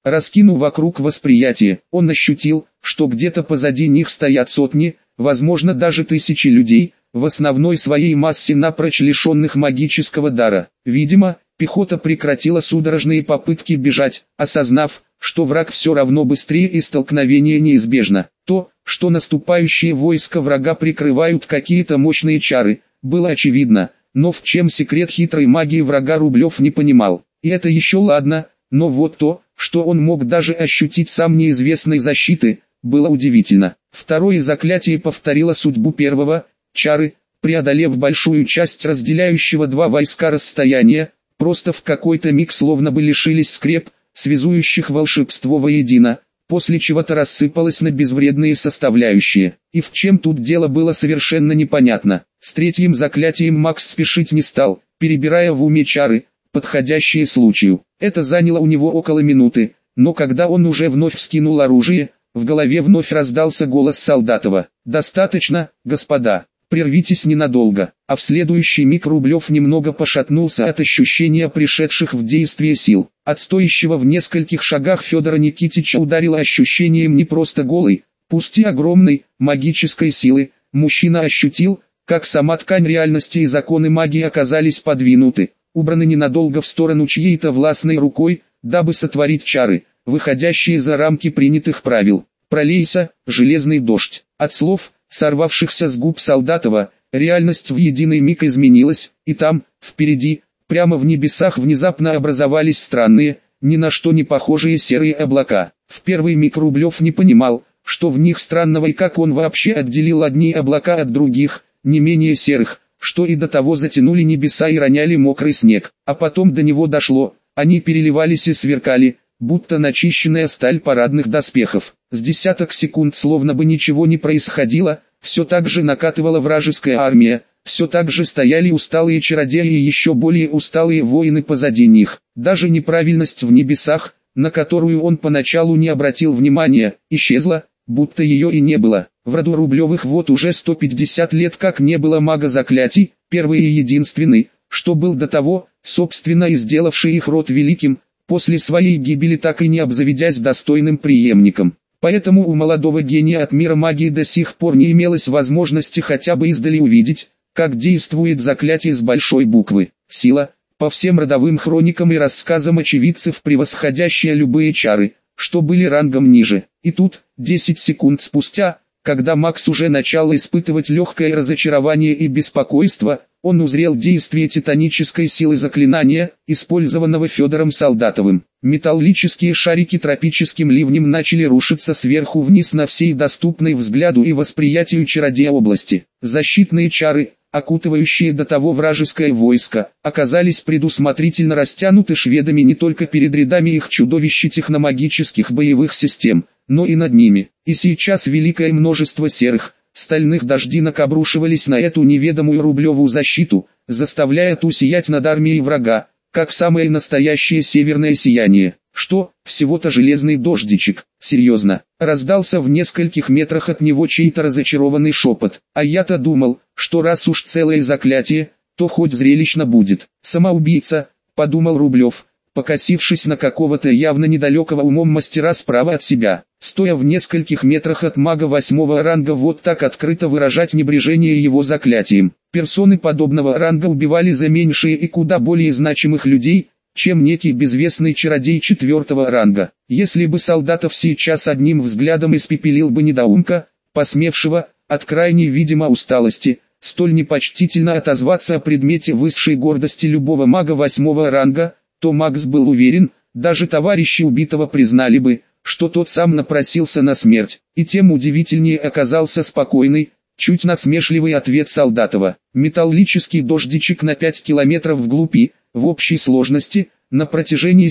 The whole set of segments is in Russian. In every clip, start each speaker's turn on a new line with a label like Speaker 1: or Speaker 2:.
Speaker 1: Раскинув вокруг восприятие, он ощутил, что где-то позади них стоят сотни, возможно даже тысячи людей, в основной своей массе напрочь лишенных магического дара. Видимо, пехота прекратила судорожные попытки бежать, осознав, что враг все равно быстрее и столкновение неизбежно. То, что наступающие войска врага прикрывают какие-то мощные чары, было очевидно, но в чем секрет хитрой магии врага Рублев не понимал. И это еще ладно, но вот то, что он мог даже ощутить сам неизвестной защиты, было удивительно. Второе заклятие повторило судьбу первого, чары, преодолев большую часть разделяющего два войска расстояния, просто в какой-то миг словно бы лишились скреп, связующих волшебство воедино, после чего-то рассыпалось на безвредные составляющие. И в чем тут дело было совершенно непонятно. С третьим заклятием Макс спешить не стал, перебирая в уме чары, подходящие случаю. Это заняло у него около минуты, но когда он уже вновь вскинул оружие, в голове вновь раздался голос Солдатова. «Достаточно, господа, прервитесь ненадолго». А в следующий миг Рублев немного пошатнулся от ощущения пришедших в действие сил. От стоящего в нескольких шагах Федора Никитича ударило ощущением не просто голой, пусть и огромной, магической силы. Мужчина ощутил, как сама ткань реальности и законы магии оказались подвинуты, убраны ненадолго в сторону чьей-то властной рукой, дабы сотворить чары, выходящие за рамки принятых правил. «Пролейся, железный дождь». От слов, сорвавшихся с губ Солдатова, реальность в единый миг изменилась, и там, впереди, прямо в небесах внезапно образовались странные, ни на что не похожие серые облака. В первый миг Рублев не понимал, что в них странного и как он вообще отделил одни облака от других, не менее серых, что и до того затянули небеса и роняли мокрый снег. А потом до него дошло, они переливались и сверкали, будто начищенная сталь парадных доспехов. С десяток секунд словно бы ничего не происходило, все так же накатывала вражеская армия, все так же стояли усталые чародеи и еще более усталые воины позади них. Даже неправильность в небесах, на которую он поначалу не обратил внимания, исчезла, будто ее и не было. В роду Рублевых вот уже 150 лет как не было мага заклятий, первый и единственный, что был до того, собственно и сделавший их род великим, после своей гибели так и не обзаведясь достойным преемником. Поэтому у молодого гения от мира магии до сих пор не имелось возможности хотя бы издали увидеть, как действует заклятие с большой буквы. Сила, по всем родовым хроникам и рассказам очевидцев превосходящая любые чары, что были рангом ниже. И тут, 10 секунд спустя, когда Макс уже начал испытывать легкое разочарование и беспокойство, он узрел действие титанической силы заклинания, использованного Федором Солдатовым. Металлические шарики тропическим ливнем начали рушиться сверху вниз на всей доступной взгляду и восприятию чародея области. Защитные чары, окутывающие до того вражеское войско, оказались предусмотрительно растянуты шведами не только перед рядами их чудовищ техномагических боевых систем, но и над ними. И сейчас великое множество серых, стальных дождинок обрушивались на эту неведомую Рублеву защиту, заставляя ту сиять над армией врага, как самое настоящее северное сияние. Что, всего-то железный дождичек, серьезно, раздался в нескольких метрах от него чей-то разочарованный шепот. А я-то думал, что раз уж целое заклятие, то хоть зрелищно будет. Самоубийца, подумал Рублев, покосившись на какого-то явно недалекого умом мастера справа от себя. Стоя в нескольких метрах от мага 8-го ранга вот так открыто выражать небрежение его заклятием. Персоны подобного ранга убивали за меньшие и куда более значимых людей, чем некий безвестный чародей 4-го ранга. Если бы Солдатов сейчас одним взглядом испепелил бы недоумка, посмевшего, от крайней видимо усталости, столь непочтительно отозваться о предмете высшей гордости любого мага 8-го ранга, то Макс был уверен, даже товарищи убитого признали бы, что тот сам напросился на смерть, и тем удивительнее оказался спокойный, чуть насмешливый ответ Солдатова. Металлический дождичек на 5 километров вглубь и, в общей сложности, на протяжении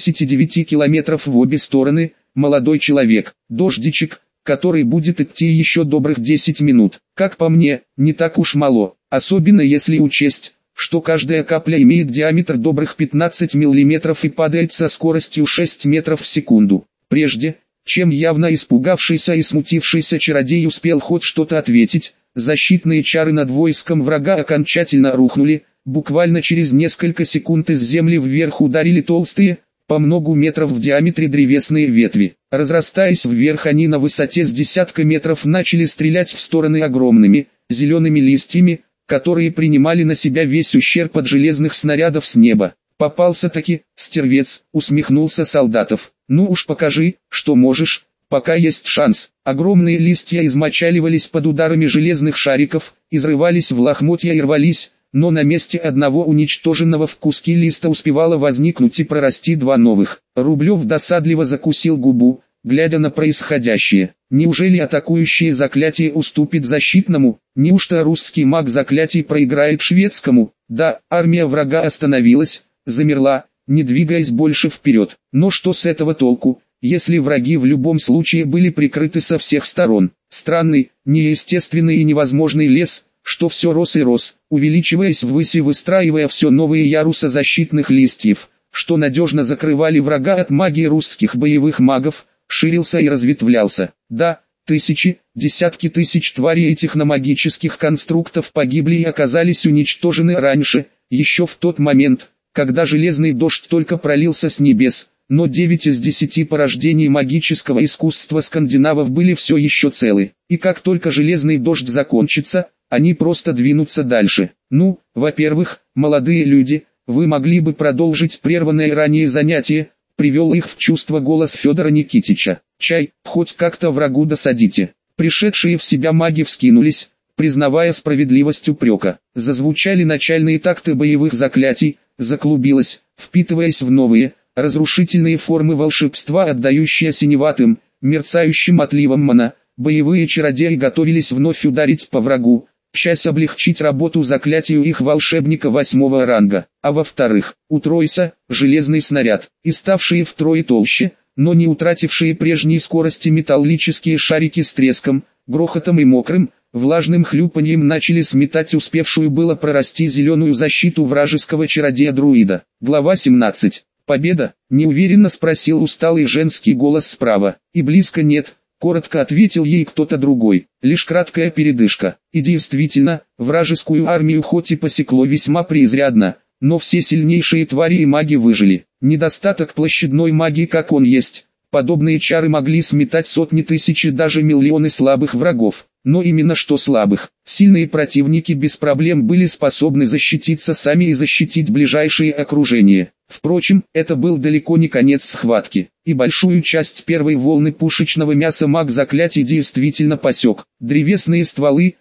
Speaker 1: 79 километров в обе стороны, молодой человек. Дождичек, который будет идти еще добрых 10 минут. Как по мне, не так уж мало, особенно если учесть, что каждая капля имеет диаметр добрых 15 мм и падает со скоростью 6 метров в секунду. Прежде, чем явно испугавшийся и смутившийся чародей успел хоть что-то ответить, защитные чары над войском врага окончательно рухнули, буквально через несколько секунд из земли вверх ударили толстые, по многу метров в диаметре древесные ветви. Разрастаясь вверх, они на высоте с десятка метров начали стрелять в стороны огромными, зелеными листьями, которые принимали на себя весь ущерб от железных снарядов с неба. «Попался-таки, стервец», усмехнулся Солдатов. «Ну уж покажи, что можешь, пока есть шанс». Огромные листья измочаливались под ударами железных шариков, изрывались в лохмотья и рвались, но на месте одного уничтоженного в куски листа успевало возникнуть и прорасти два новых. Рублев досадливо закусил губу, глядя на происходящее. Неужели атакующее заклятие уступит защитному? Неужто русский маг заклятий проиграет шведскому? Да, армия врага остановилась, замерла, не двигаясь больше вперед. Но что с этого толку, если враги в любом случае были прикрыты со всех сторон? Странный, неестественный и невозможный лес, что все рос и рос, увеличиваясь ввысь и выстраивая все новые ярусы защитных листьев, что надежно закрывали врага от магии русских боевых магов, ширился и разветвлялся. Да, тысячи, десятки тысяч тварей и техномагических конструктов погибли и оказались уничтожены раньше, еще в тот момент, когда железный дождь только пролился с небес, но 9 из 10 порождений магического искусства скандинавов были все еще целы, и как только железный дождь закончится, они просто двинутся дальше. Ну, во-первых, молодые люди, вы могли бы продолжить прерванное ранее занятие, привел их в чувство голос Федора Никитича. Чай, хоть как-то врагу досадите. Пришедшие в себя маги вскинулись, признавая справедливость упрека. Зазвучали начальные такты боевых заклятий, заклубилось, впитываясь в новые, разрушительные формы волшебства, отдающие синеватым, мерцающим отливом мана. Боевые чародеи готовились вновь ударить по врагу, часть облегчить работу заклятию их волшебника 8-го ранга, а во-вторых, утройся, железный снаряд, и ставшие втрое толще, но не утратившие прежней скорости металлические шарики с треском, грохотом и мокрым, влажным хлюпаньем начали сметать успевшую было прорасти зеленую защиту вражеского чародея-друида. Глава 17. «Победа?» – неуверенно спросил усталый женский голос справа. «И близко нет». Коротко ответил ей кто-то другой, лишь краткая передышка. И действительно, вражескую армию хоть и посекло весьма преизрядно, но все сильнейшие твари и маги выжили. Недостаток площадной магии как он есть. Подобные чары могли сметать сотни тысяч и даже миллионы слабых врагов. Но именно что слабых. Сильные противники без проблем были способны защититься сами и защитить ближайшее окружение. Впрочем, это был далеко не конец схватки, и большую часть первой волны пушечного мяса маг заклятий действительно посек. Древесные стволы,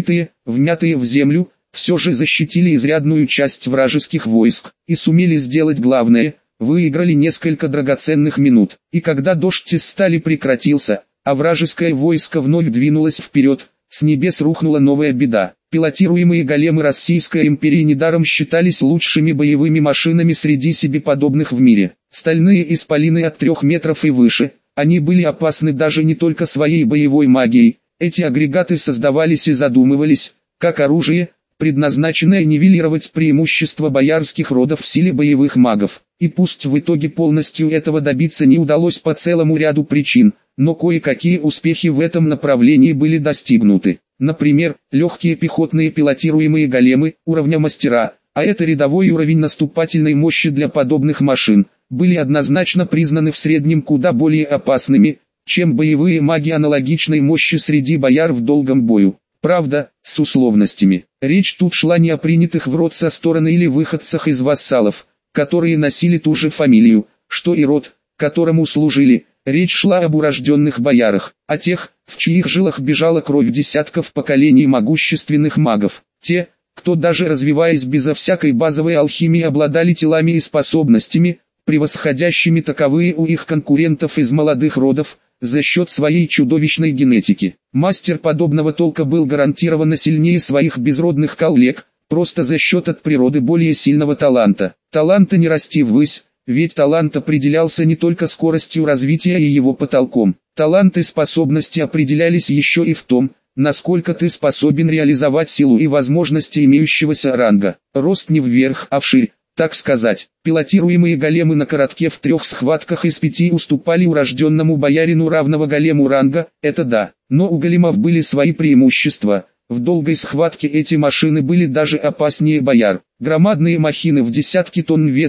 Speaker 1: вмятые в землю, все же защитили изрядную часть вражеских войск, и сумели сделать главное, выиграли несколько драгоценных минут. И когда дождь из стали прекратился, а вражеское войско вновь двинулось вперед, с небес рухнула новая беда. Пилотируемые големы Российской империи недаром считались лучшими боевыми машинами среди себе подобных в мире. Стальные исполины от 3 метров и выше, они были опасны даже не только своей боевой магией. Эти агрегаты создавались и задумывались, как оружие, предназначенное нивелировать преимущество боярских родов в силе боевых магов. И пусть в итоге полностью этого добиться не удалось по целому ряду причин, но кое-какие успехи в этом направлении были достигнуты. Например, легкие пехотные пилотируемые големы уровня мастера, а это рядовой уровень наступательной мощи для подобных машин, были однозначно признаны в среднем куда более опасными, чем боевые маги аналогичной мощи среди бояр в долгом бою. Правда, с условностями. Речь тут шла не о принятых в род со стороны или выходцах из вассалов, которые носили ту же фамилию, что и род, которому служили. Речь шла об урожденных боярах, о тех, в чьих жилах бежала кровь десятков поколений могущественных магов. Те, кто даже развиваясь безо всякой базовой алхимии обладали телами и способностями, превосходящими таковые у их конкурентов из молодых родов, за счет своей чудовищной генетики. Мастер подобного толка был гарантированно сильнее своих безродных коллег, просто за счет от природы более сильного таланта. Таланта не расти ввысь, ведь талант определялся не только скоростью развития и его потолком. Талант и способности определялись еще и в том, насколько ты способен реализовать силу и возможности имеющегося ранга. Рост не вверх, а вширь, так сказать. Пилотируемые големы на коротке в 3 схватках из 5 уступали урожденному боярину равного голему ранга, это да. Но у големов были свои преимущества. В долгой схватке эти машины были даже опаснее бояр. Громадные махины в десятки тонн весом,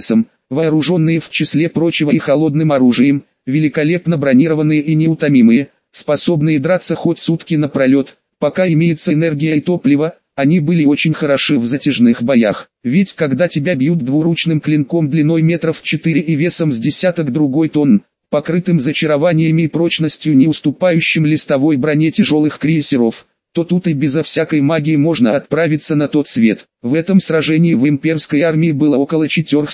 Speaker 1: вооруженные в числе прочего и холодным оружием, великолепно бронированные и неутомимые, способные драться хоть сутки напролет, пока имеется энергия и топливо. Они были очень хороши в затяжных боях, ведь когда тебя бьют двуручным клинком длиной метров 4 и весом с десяток другой тонн, покрытым зачарованиями и прочностью не уступающим листовой броне тяжелых крейсеров, то тут и безо всякой магии можно отправиться на тот свет. В этом сражении в имперской армии было около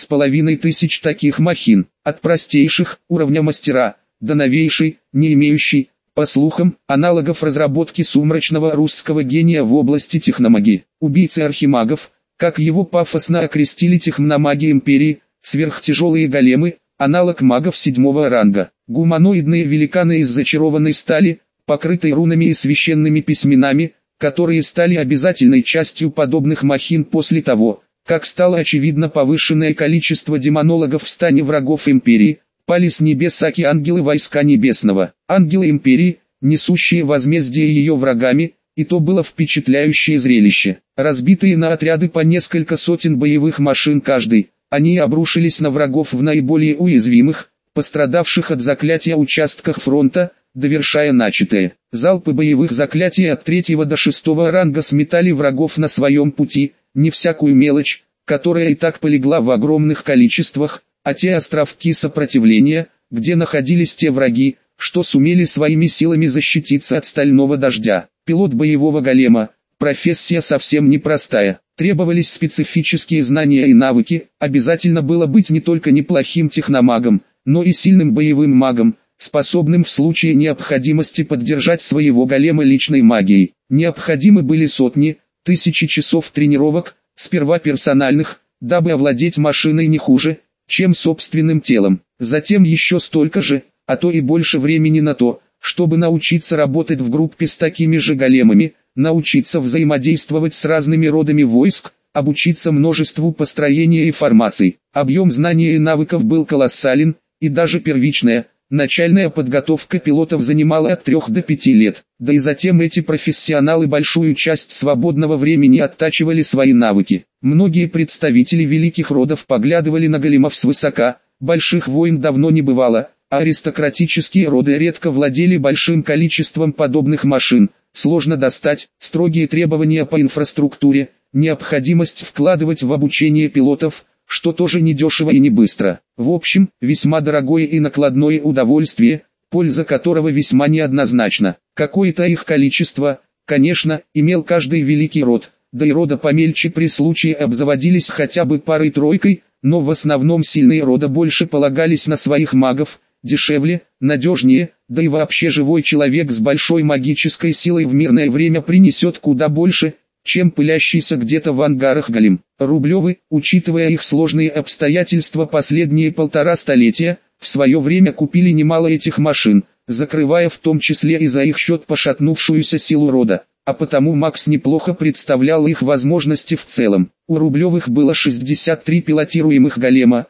Speaker 1: 4500 таких махин, от простейших, уровня мастера, до новейшей, не имеющей, по слухам, аналогов разработки сумрачного русского гения в области техномагии. Убийцы архимагов, как его пафосно окрестили техномаги империи, сверхтяжелые големы, аналог магов 7-го ранга, гуманоидные великаны из зачарованной стали, покрытой рунами и священными письменами, которые стали обязательной частью подобных махин после того, как стало очевидно повышенное количество демонологов в стане врагов империи. Пали с небес аки-ангелы войска небесного, ангелы империи, несущие возмездие ее врагами, и то было впечатляющее зрелище. Разбитые на отряды по несколько сотен боевых машин каждый, они обрушились на врагов в наиболее уязвимых, пострадавших от заклятия участках фронта, довершая начатое. Залпы боевых заклятий от 3 до 6 ранга сметали врагов на своем пути, не всякую мелочь, которая и так полегла в огромных количествах, а те островки сопротивления, где находились те враги, что сумели своими силами защититься от стального дождя. Пилот боевого голема, профессия совсем непростая, требовались специфические знания и навыки, обязательно было быть не только неплохим техномагом, но и сильным боевым магом, способным в случае необходимости поддержать своего голема личной магией. Необходимы были сотни, тысячи часов тренировок, сперва персональных, дабы овладеть машиной не хуже, чем собственным телом. Затем еще столько же, а то и больше времени на то, чтобы научиться работать в группе с такими же големами, научиться взаимодействовать с разными родами войск, обучиться множеству построения и формаций. Объем знаний и навыков был колоссален, и даже первичная, начальная подготовка пилотов занимала от 3 до 5 лет. Да и затем эти профессионалы большую часть свободного времени оттачивали свои навыки. Многие представители великих родов поглядывали на големов свысока, больших войн давно не бывало, а аристократические роды редко владели большим количеством подобных машин. Сложно достать, строгие требования по инфраструктуре, необходимость вкладывать в обучение пилотов, что тоже не дешево и не быстро. В общем, весьма дорогое и накладное удовольствие, польза которого весьма неоднозначна. Какое-то их количество, конечно, имел каждый великий род, да и рода помельче при случае обзаводились хотя бы парой-тройкой, но в основном сильные рода больше полагались на своих магов, дешевле, надежнее, да и вообще живой человек с большой магической силой в мирное время принесет куда больше, чем пылящийся где-то в ангарах голем. Рублевы, учитывая их сложные обстоятельства последние 1,5 столетия, в свое время купили немало этих машин, закрывая в том числе и за их счет пошатнувшуюся силу рода, а потому Макс неплохо представлял их возможности в целом. У Рублевых было 63 пилотируемых голема,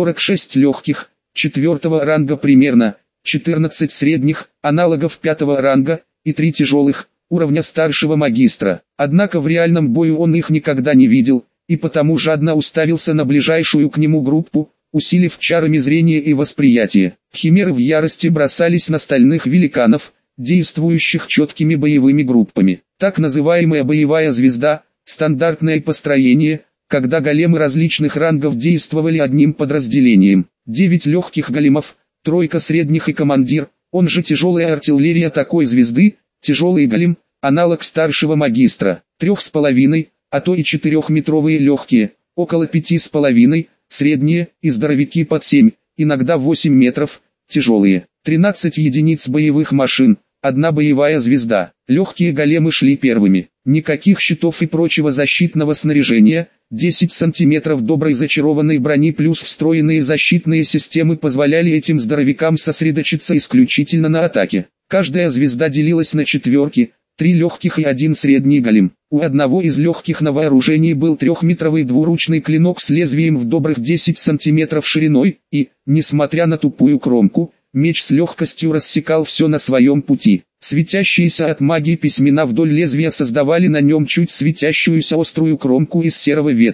Speaker 1: 46 легких, 4-го ранга примерно, 14 средних, аналогов 5-го ранга, и 3 тяжелых, уровня старшего магистра. Однако в реальном бою он их никогда не видел, и потому жадно уставился на ближайшую к нему группу, усилив чарами зрение и восприятие. Химеры в ярости бросались на стальных великанов, действующих четкими боевыми группами. Так называемая боевая звезда, стандартное построение, когда големы различных рангов действовали одним подразделением. 9 легких големов, 3 средних и командир, он же тяжелая артиллерия такой звезды, тяжелый голем, аналог старшего магистра, 3,5, а то и 4-метровые легкие, около 5,5, средние и здоровяки под 7, иногда 8 метров, тяжелые, 13 единиц боевых машин, 1 боевая звезда. Легкие големы шли первыми, никаких щитов и прочего защитного снаряжения, 10 сантиметров доброй зачарованной брони плюс встроенные защитные системы позволяли этим здоровякам сосредоточиться исключительно на атаке. Каждая звезда делилась на четверки, 3 легких и 1 средний голем. У одного из легких на вооружении был 3-метровый двуручный клинок с лезвием в добрых 10 сантиметров шириной, и, несмотря на тупую кромку, меч с легкостью рассекал все на своем пути. Светящиеся от магии письмена вдоль лезвия создавали на нем чуть светящуюся острую кромку из серого ветра.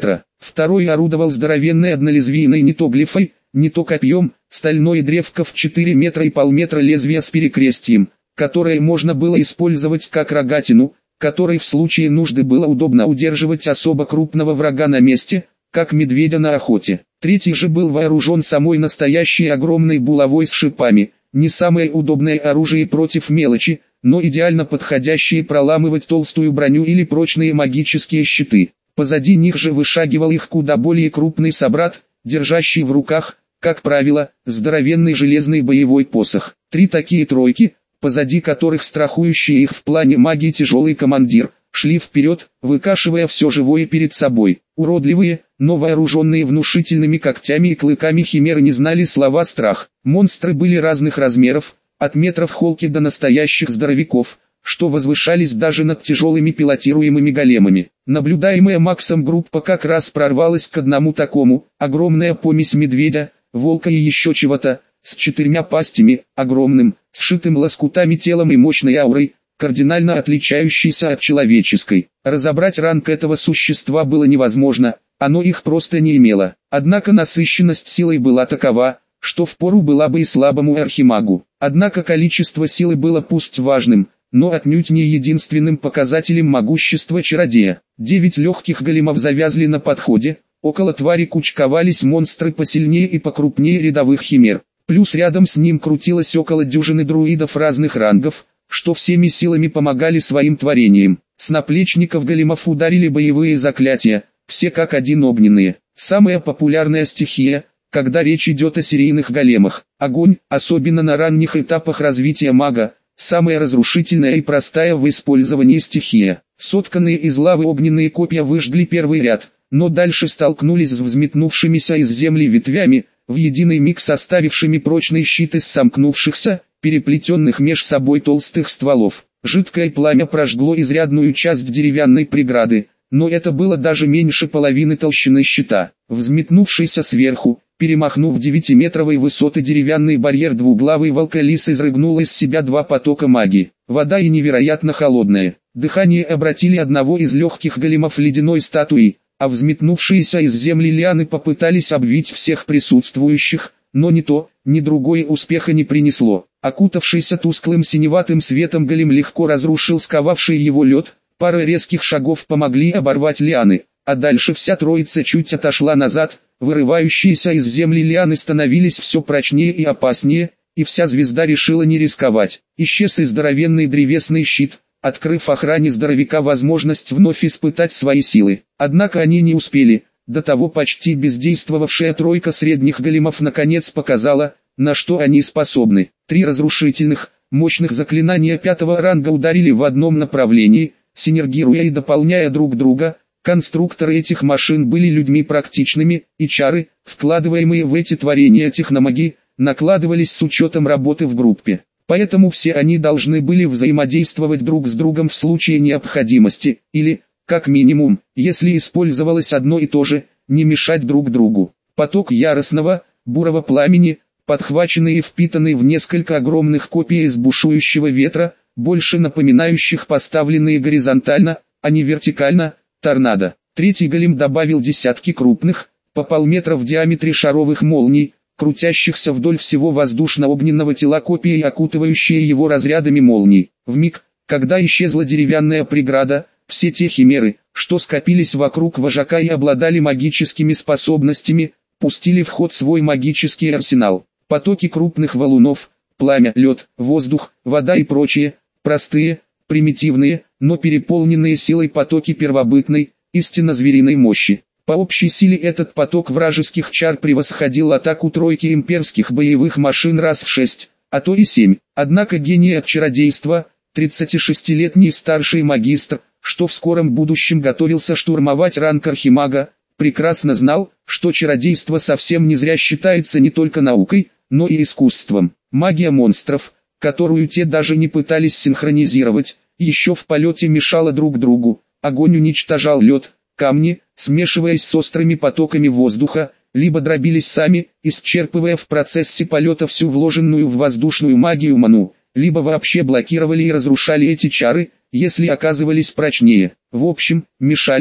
Speaker 1: Второй орудовал здоровенной однолезвийной не то глифой, не то копьем, стальное древко в 4 метра и полметра лезвия с перекрестием, которое можно было использовать как рогатину, которой в случае нужды было удобно удерживать особо крупного врага на месте, как медведя на охоте. Третий же был вооружен самой настоящей огромной булавой с шипами, не самое удобное оружие против мелочи, но идеально подходящее проламывать толстую броню или прочные магические щиты. Позади них же вышагивал их куда более крупный собрат, держащий в руках, как правило, здоровенный железный боевой посох. Три такие тройки, позади которых страхующий их в плане магии тяжелый командир, шли вперед, выкашивая все живое перед собой. Уродливые, но вооруженные внушительными когтями и клыками химеры не знали слова «страх». Монстры были разных размеров, от метров холки до настоящих здоровяков, что возвышались даже над тяжелыми пилотируемыми големами. Наблюдаемая Максом группа как раз прорвалась к одному такому, огромная помесь медведя, волка и еще чего-то, с 4 пастями, огромным, сшитым лоскутами телом и мощной аурой, кардинально отличающейся от человеческой. Разобрать ранг этого существа было невозможно, оно их просто не имело. Однако насыщенность силой была такова, что впору была бы и слабому архимагу. Однако количество силы было пусть важным, но отнюдь не единственным показателем могущества чародея. 9 легких големов завязли на подходе, около твари кучковались монстры посильнее и покрупнее рядовых химер. Плюс рядом с ним крутилось около дюжины друидов разных рангов, что всеми силами помогали своим творениям. С наплечников големов ударили боевые заклятия, все как один огненные. Самая популярная стихия, когда речь идет о серийных големах. Огонь, особенно на ранних этапах развития мага, самая разрушительная и простая в использовании стихия. Сотканные из лавы огненные копья выжгли первый ряд, но дальше столкнулись с взметнувшимися из земли ветвями, в единый миг составившими прочный щит из сомкнувшихся, переплетенных меж собой толстых стволов. Жидкое пламя прожгло изрядную часть деревянной преграды, но это было даже меньше половины толщины щита. Взметнувшийся сверху, перемахнув 9-метровой высоты деревянный барьер двуглавый волколис изрыгнул из себя 2 потока магии. Вода и невероятно холодная. Дыхание обратили одного из легких големов ледяной статуей, а взметнувшиеся из земли лианы попытались обвить всех присутствующих, но ни то, ни другое успеха не принесло. Окутавшийся тусклым синеватым светом голем легко разрушил сковавший его лед, пара резких шагов помогли оборвать лианы, а дальше вся троица чуть отошла назад, вырывающиеся из земли лианы становились все прочнее и опаснее, и вся звезда решила не рисковать. Исчез и здоровенный древесный щит, открыв охране здоровяка возможность вновь испытать свои силы. Однако они не успели, до того почти бездействовавшая тройка средних големов наконец показала, на что они способны. 3 разрушительных, мощных заклинания 5-го ранга ударили в одном направлении, синергируя и дополняя друг друга. Конструкторы этих машин были людьми практичными, и чары, вкладываемые в эти творения техномаги, накладывались с учетом работы в группе. Поэтому все они должны были взаимодействовать друг с другом в случае необходимости, или, как минимум, если использовалось одно и то же, не мешать друг другу. Поток яростного, бурого пламени, подхваченный и впитанный в несколько огромных копий из бушующего ветра, больше напоминающих поставленные горизонтально, а не вертикально, торнадо. Третий голем добавил десятки крупных, по полметра в диаметре шаровых молний, крутящихся вдоль всего воздушно-огненного тела копии и окутывающие его разрядами молний. Вмиг, когда исчезла деревянная преграда, все те химеры, что скопились вокруг вожака и обладали магическими способностями, пустили в ход свой магический арсенал. Потоки крупных валунов, пламя, лед, воздух, вода и прочие, простые, примитивные, но переполненные силой потоки первобытной, истинно звериной мощи. По общей силе этот поток вражеских чар превосходил атаку тройки имперских боевых машин раз в 6, а то и 7. Однако гений от чародейства, 36-летний старший магистр, что в скором будущем готовился штурмовать ранг архимага, прекрасно знал, что чародейство совсем не зря считается не только наукой, но и искусством. Магия монстров, которую те даже не пытались синхронизировать, еще в полете мешала друг другу. Огонь уничтожал лед, камни, смешиваясь с острыми потоками воздуха, либо дробились сами, исчерпывая в процессе полета всю вложенную в воздушную магию ману, либо вообще блокировали и разрушали эти чары, если оказывались прочнее. В общем, мешали,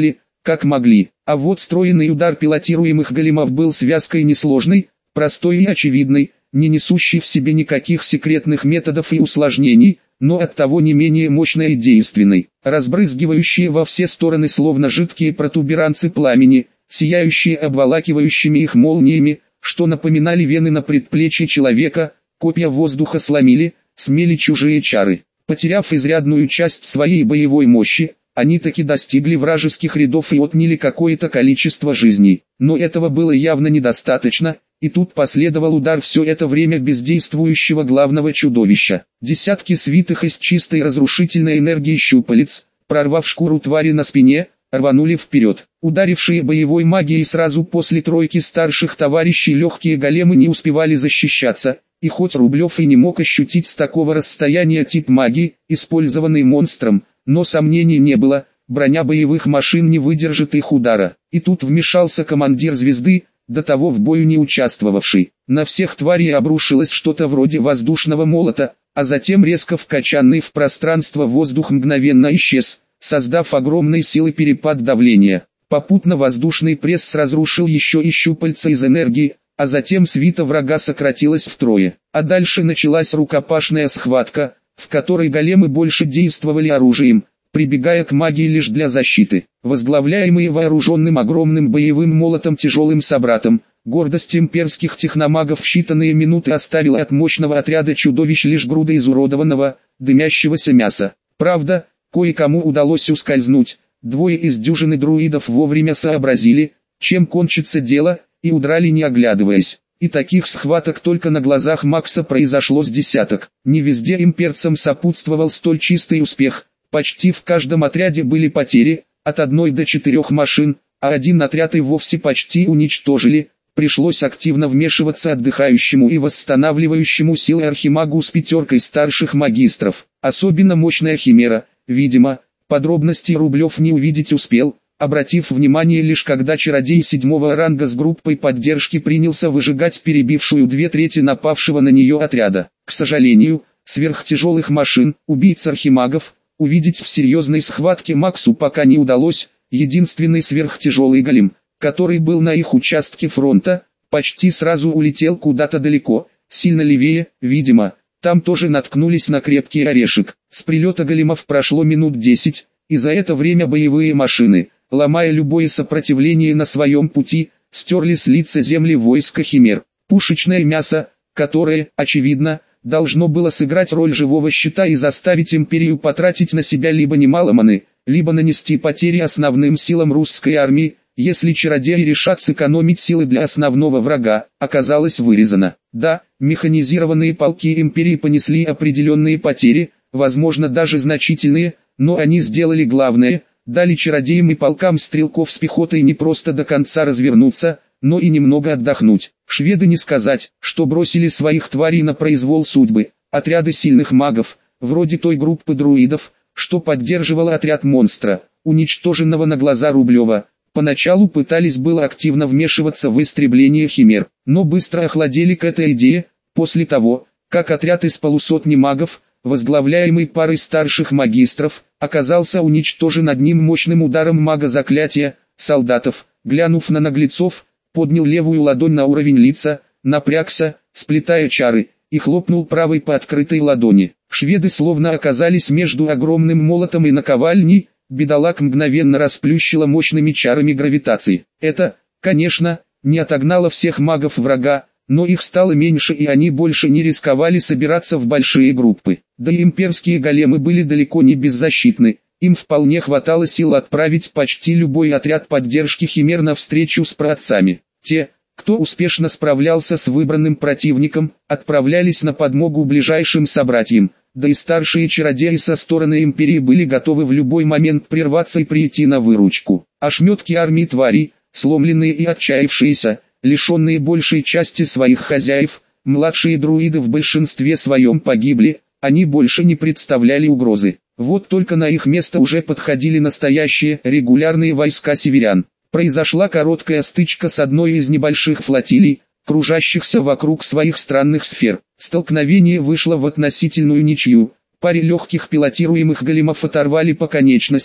Speaker 1: как могли. А вот стройный удар пилотируемых големов был связкой несложной, простой и очевидной, не несущей в себе никаких секретных методов и усложнений, но оттого не менее мощной и действенной, разбрызгивающие во все стороны словно жидкие протуберанцы пламени, сияющие обволакивающими их молниями, что напоминали вены на предплечье человека, копья воздуха сломили, смели чужие чары. Потеряв изрядную часть своей боевой мощи, они таки достигли вражеских рядов и отняли какое-то количество жизней. Но этого было явно недостаточно, и тут последовал удар все это время бездействующего главного чудовища. Десятки свитых из чистой разрушительной энергии щупалец, прорвав шкуру твари на спине, рванули вперед. Ударившие боевой магией сразу после тройки старших товарищей легкие големы не успевали защищаться, и хоть Рублев и не мог ощутить с такого расстояния тип магии, использованный монстром, но сомнений не было, броня боевых машин не выдержит их удара. И тут вмешался командир звезды, до того в бою не участвовавший. На всех тварей обрушилось что-то вроде воздушного молота, а затем резко вкачанный в пространство воздух мгновенно исчез, создав огромной силы перепад давления. Попутно воздушный пресс разрушил еще и щупальца из энергии, а затем свита врага сократилась втрое. А дальше началась рукопашная схватка, в которой големы больше действовали оружием, прибегая к магии лишь для защиты. Возглавляемые вооруженным огромным боевым молотом тяжелым собратом, гордость имперских техномагов в считанные минуты оставила от мощного отряда чудовищ лишь груда изуродованного, дымящегося мяса. Правда, кое-кому удалось ускользнуть, двое из дюжины друидов вовремя сообразили, чем кончится дело, и удрали не оглядываясь. И таких схваток только на глазах Макса произошло с десяток. Не везде имперцам сопутствовал столь чистый успех, почти в каждом отряде были потери, от 1 до 4 машин, а один отряд и вовсе почти уничтожили. Пришлось активно вмешиваться отдыхающему и восстанавливающему силы архимагу с 5 старших магистров. Особенно мощная химера, видимо, подробностей Рублев не увидеть успел, обратив внимание лишь когда чародей 7-го ранга с группой поддержки принялся выжигать перебившую 2/3 напавшего на нее отряда. К сожалению, сверхтяжелых машин, убийц архимагов, увидеть в серьезной схватке Максу пока не удалось. Единственный сверхтяжелый голем, который был на их участке фронта, почти сразу улетел куда-то далеко, сильно левее, видимо. Там тоже наткнулись на крепкий орешек. С прилета големов прошло минут 10, и за это время боевые машины, ломая любое сопротивление на своем пути, стерли с лица земли войска химер. Пушечное мясо, которое, очевидно, должно было сыграть роль живого щита и заставить империю потратить на себя либо немало маны, либо нанести потери основным силам русской армии, если чародеи решат сэкономить силы для основного врага, оказалось вырезано. Да, механизированные полки империи понесли определенные потери, возможно даже значительные, но они сделали главное, дали чародеям и полкам стрелков с пехотой не просто до конца развернуться, но и немного отдохнуть. Шведы не сказать, что бросили своих тварей на произвол судьбы. Отряды сильных магов, вроде той группы друидов, что поддерживала отряд монстра, уничтоженного на глаза Рублева, поначалу пытались было активно вмешиваться в истребление химер, но быстро охладели к этой идее, после того, как отряд из полусотни магов, возглавляемый парой старших магистров, оказался уничтожен одним мощным ударом мага заклятия. Солдатов, глянув на наглецов, поднял левую ладонь на уровень лица, напрягся, сплетая чары, и хлопнул правой по открытой ладони. Шведы словно оказались между огромным молотом и наковальней, бедолаг мгновенно расплющило мощными чарами гравитации. Это, конечно, не отогнало всех магов врага, но их стало меньше и они больше не рисковали собираться в большие группы. Да и имперские големы были далеко не беззащитны, им вполне хватало сил отправить почти любой отряд поддержки химер на встречу с праотцами. Те, кто успешно справлялся с выбранным противником, отправлялись на подмогу ближайшим собратьям, да и старшие чародеи со стороны империи были готовы в любой момент прерваться и прийти на выручку. Ошметки армии тварей, сломленные и отчаявшиеся, лишенные большей части своих хозяев, младшие друиды в большинстве своем погибли, они больше не представляли угрозы. Вот только на их место уже подходили настоящие регулярные войска северян. Произошла короткая стычка с одной из небольших флотилий, кружащихся вокруг своих странных сфер. Столкновение вышло в относительную ничью, паре легких пилотируемых големов оторвали по конечности,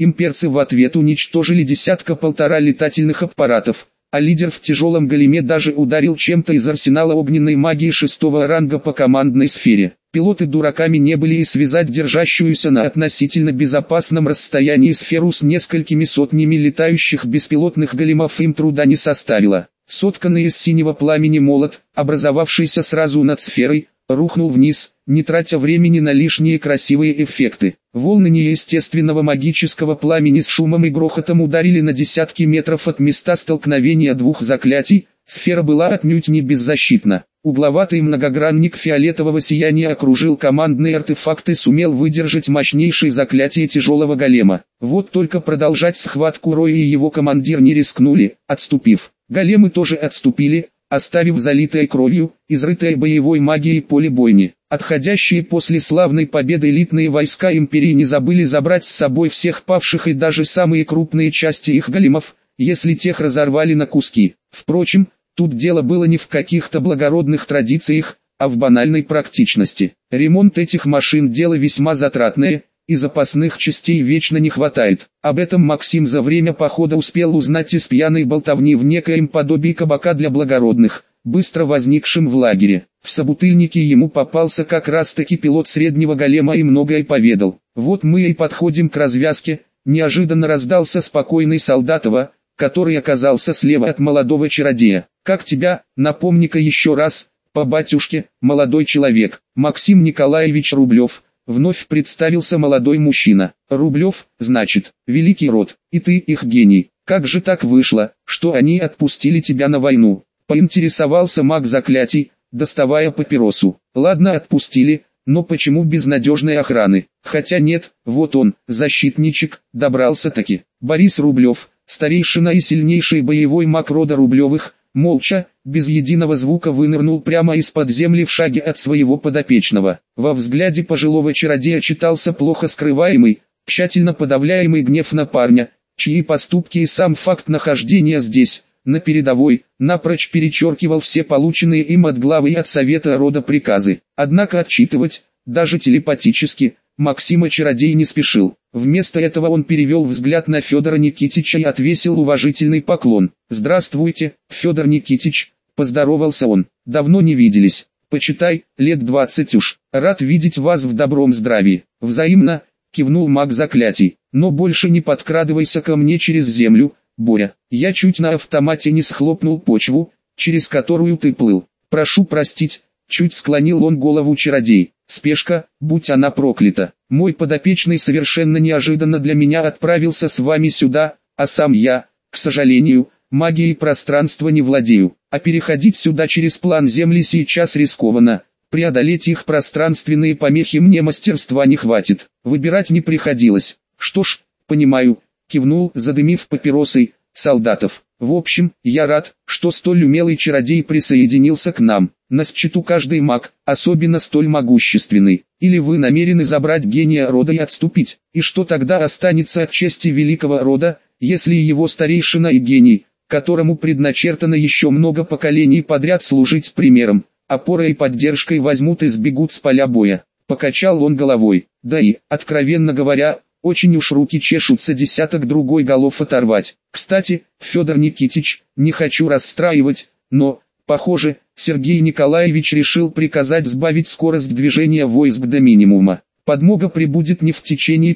Speaker 1: Имперцы в ответ уничтожили десятка-полтора летательных аппаратов, а лидер в тяжелом големе даже ударил чем-то из арсенала огненной магии 6-го ранга по командной сфере. Пилоты дураками не были, и связать держащуюся на относительно безопасном расстоянии сферу с несколькими сотнями летающих беспилотных големов им труда не составило. Сотканный из синего пламени молот, образовавшийся сразу над сферой, рухнул вниз, не тратя времени на лишние красивые эффекты. Волны неестественного магического пламени с шумом и грохотом ударили на десятки метров от места столкновения двух заклятий. Сфера была отнюдь не беззащитна. Угловатый многогранник фиолетового сияния окружил командные артефакты и сумел выдержать мощнейшее заклятие тяжелого голема. Вот только продолжать схватку Рой и его командир не рискнули, отступив. Големы тоже отступили, оставив залитое кровью, изрытое боевой магией поле бойни. Отходящие после славной победы элитные войска Империи не забыли забрать с собой всех павших и даже самые крупные части их големов, если тех разорвали на куски. Впрочем, тут дело было не в каких-то благородных традициях, а в банальной практичности. Ремонт этих машин – дело весьма затратное, и запасных частей вечно не хватает. Об этом Максим за время похода успел узнать из пьяной болтовни в некоем подобии кабака для благородных, быстро возникшим в лагере. В собутыльнике ему попался как раз-таки пилот среднего голема и многое поведал. «Вот мы и подходим к развязке», – неожиданно раздался спокойный Солдатова, который оказался слева от молодого чародея. «Как тебя, напомни-ка еще раз, по батюшке, молодой человек». Максим Николаевич Рублев, вновь представился молодой мужчина. «Рублев, значит, великий род, и ты их гений. Как же так вышло, что они отпустили тебя на войну?» Поинтересовался маг заклятий, доставая папиросу. «Ладно, отпустили, но почему без надежной охраны? Хотя нет, вот он, защитничек, добрался-таки». Борис Рублев, старейшина и сильнейший боевой маг рода Рублевых, молча, без единого звука вынырнул прямо из-под земли в шаге от своего подопечного. Во взгляде пожилого чародея читался плохо скрываемый, тщательно подавляемый гнев на парня, чьи поступки и сам факт нахождения здесь, на передовой, напрочь перечеркивал все полученные им от главы и от совета рода приказы. Однако отчитывать, даже телепатически, Максима чародей не спешил. Вместо этого он перевел взгляд на Федора Никитича и отвесил уважительный поклон. «Здравствуйте, Федор Никитич», — поздоровался он. «Давно не виделись. Почитай, лет 20 уж. Рад видеть вас в добром здравии». «Взаимно», — кивнул маг заклятий. «Но больше не подкрадывайся ко мне через землю, Боря. Я чуть на автомате не схлопнул почву, через которую ты плыл. Прошу простить», — чуть склонил он голову чародей. «Спешка, будь она проклята. Мой подопечный совершенно неожиданно для меня отправился с вами сюда, а сам я, к сожалению, магией пространства не владею. А переходить сюда через план Земли сейчас рискованно. Преодолеть их пространственные помехи мне мастерства не хватит. Выбирать не приходилось». «Что ж, понимаю», — кивнул, задымив папиросой, Солдатов. «В общем, я рад, что столь умелый чародей присоединился к нам. На счету каждый маг, особенно столь могущественный. Или вы намерены забрать гения рода и отступить? И что тогда останется от чести великого рода, если его старейшина и гений, которому предначертано еще много поколений подряд служить примером, опорой и поддержкой, возьмут и сбегут с поля боя?» Покачал он головой. «Да и, откровенно говоря, очень уж руки чешутся десяток другой голов оторвать. Кстати, Федор Никитич, не хочу расстраивать, но, похоже, Сергей Николаевич решил приказать сбавить скорость движения войск до минимума. Подмога прибудет не в течение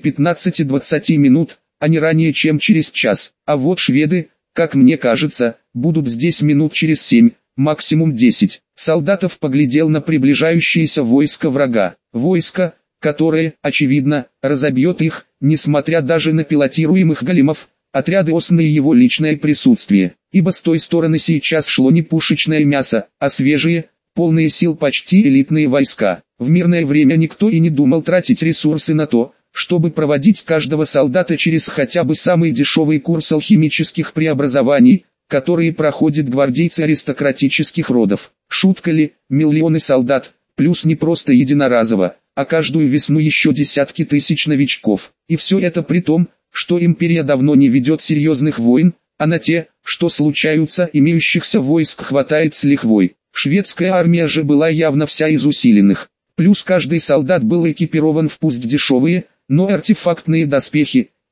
Speaker 1: 15-20 минут, а не ранее, чем через час. А вот шведы, как мне кажется, будут здесь минут через 7, максимум 10. Солдатов поглядел на приближающееся войско врага. Войско, которое, очевидно, разобьет их, несмотря даже на пилотируемых големов, отряды ОСН и его личное присутствие. Ибо с той стороны сейчас шло не пушечное мясо, а свежие, полные сил почти элитные войска. В мирное время никто и не думал тратить ресурсы на то, чтобы проводить каждого солдата через хотя бы самый дешевый курс алхимических преобразований, которые проходят гвардейцы аристократических родов. Шутка ли, миллионы солдат, плюс не просто единоразово, а каждую весну еще десятки тысяч новичков. И все это при том, что империя давно не ведет серьезных войн, а на те, что случаются, имеющихся войск хватает с лихвой. Шведская армия же была явно вся из усиленных. Плюс каждый солдат был экипирован в пусть дешевые, но артефактные доспехи,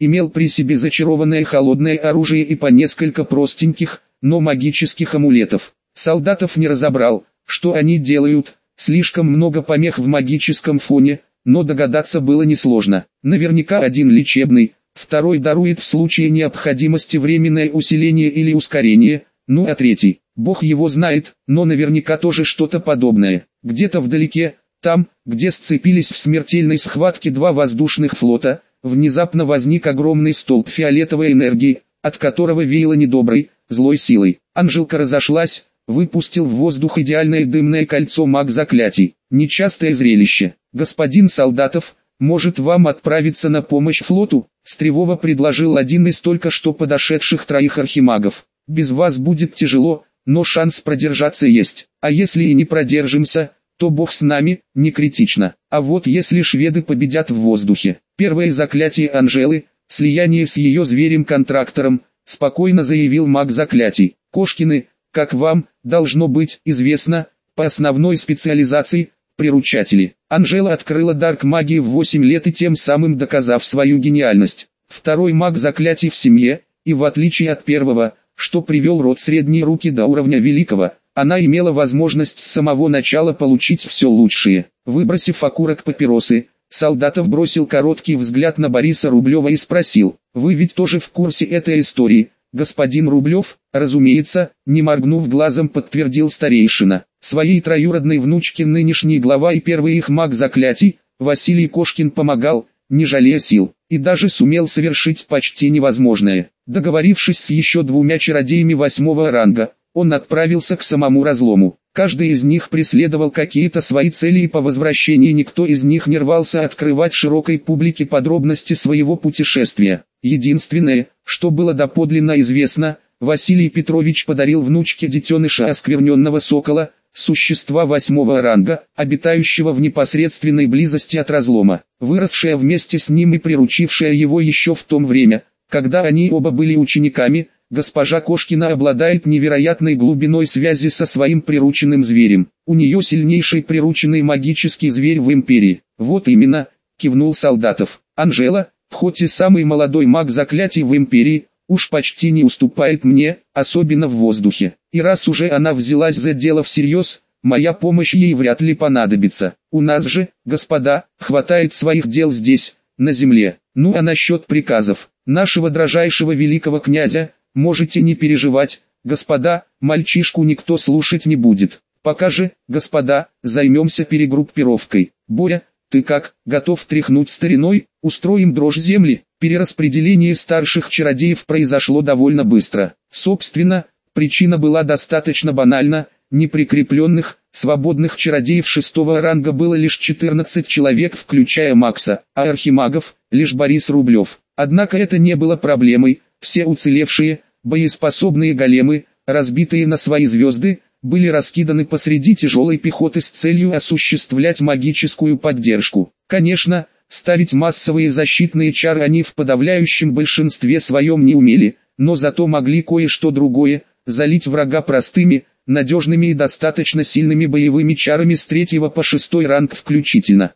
Speaker 1: имел при себе зачарованное холодное оружие и по несколько простеньких, но магических амулетов. Солдатов не разобрал, что они делают, слишком много помех в магическом фоне, но догадаться было несложно. Наверняка один лечебный, второй дарует в случае необходимости временное усиление или ускорение, ну а третий, бог его знает, но наверняка тоже что-то подобное. Где-то вдалеке, там, где сцепились в смертельной схватке два воздушных флота, внезапно возник огромный столб фиолетовой энергии, от которого веяло недоброй, злой силой. Анжелка разошлась, выпустил в воздух идеальное дымное кольцо маг заклятий. Нечастое зрелище. «Господин Солдатов, может вам отправиться на помощь флоту?» — стревово предложил один из только что подошедших троих архимагов. «Без вас будет тяжело, но шанс продержаться есть. А если и не продержимся, то бог с нами, не критично. А вот если шведы победят в воздухе». Первое заклятие Анжелы, слияние с ее зверем-контрактором, спокойно заявил маг заклятий. «Кошкины, как вам, должно быть известно, по основной специализации, приручатели». Анжела открыла дар к магии в 8 лет и тем самым доказав свою гениальность. Второй маг заклятий в семье, и в отличие от первого, что привел род средней руки до уровня великого, она имела возможность с самого начала получить все лучшее. Выбросив окурок папиросы, Солдатов бросил короткий взгляд на Бориса Рублева и спросил: «Вы ведь тоже в курсе этой истории, господин Рублев?» «Разумеется», не моргнув глазом, подтвердил старейшина. Своей троюродной внучке нынешний глава и первый их маг заклятий, Василий Кошкин, помогал, не жалея сил, и даже сумел совершить почти невозможное. Договорившись с еще двумя чародеями 8-го ранга, он отправился к самому разлому. Каждый из них преследовал какие-то свои цели, и по возвращении никто из них не рвался открывать широкой публике подробности своего путешествия. Единственное, что было доподлинно известно, Василий Петрович подарил внучке детеныша оскверненного сокола, существа 8-го ранга, обитающего в непосредственной близости от разлома. Выросшая вместе с ним и приручившая его еще в то время, когда они оба были учениками, госпожа Кошкина обладает невероятной глубиной связи со своим прирученным зверем. У нее сильнейший прирученный магический зверь в империи. «Вот именно», кивнул Солдатов. «Анжела, хоть и самый молодой маг заклятий в империи, уж почти не уступает мне, особенно в воздухе. И раз уже она взялась за дело всерьез, моя помощь ей вряд ли понадобится. У нас же, господа, хватает своих дел здесь, на земле. Ну а насчет приказов нашего дрожайшего великого князя, можете не переживать, господа, мальчишку никто слушать не будет. Пока же, господа, займемся перегруппировкой. Боря, ты как, готов тряхнуть стариной, устроим дрожь земли?» Перераспределение старших чародеев произошло довольно быстро. Собственно, причина была достаточно банальна: неприкрепленных, свободных чародеев 6-го ранга было лишь 14 человек, включая Макса, а архимагов — лишь Борис Рублев. Однако это не было проблемой. Все уцелевшие, боеспособные големы, разбитые на свои звезды, были раскиданы посреди тяжелой пехоты с целью осуществлять магическую поддержку. Конечно, ставить массовые защитные чары они в подавляющем большинстве своем не умели, но зато могли кое-что другое — залить врага простыми, надежными и достаточно сильными боевыми чарами с 3 по 6 ранг включительно.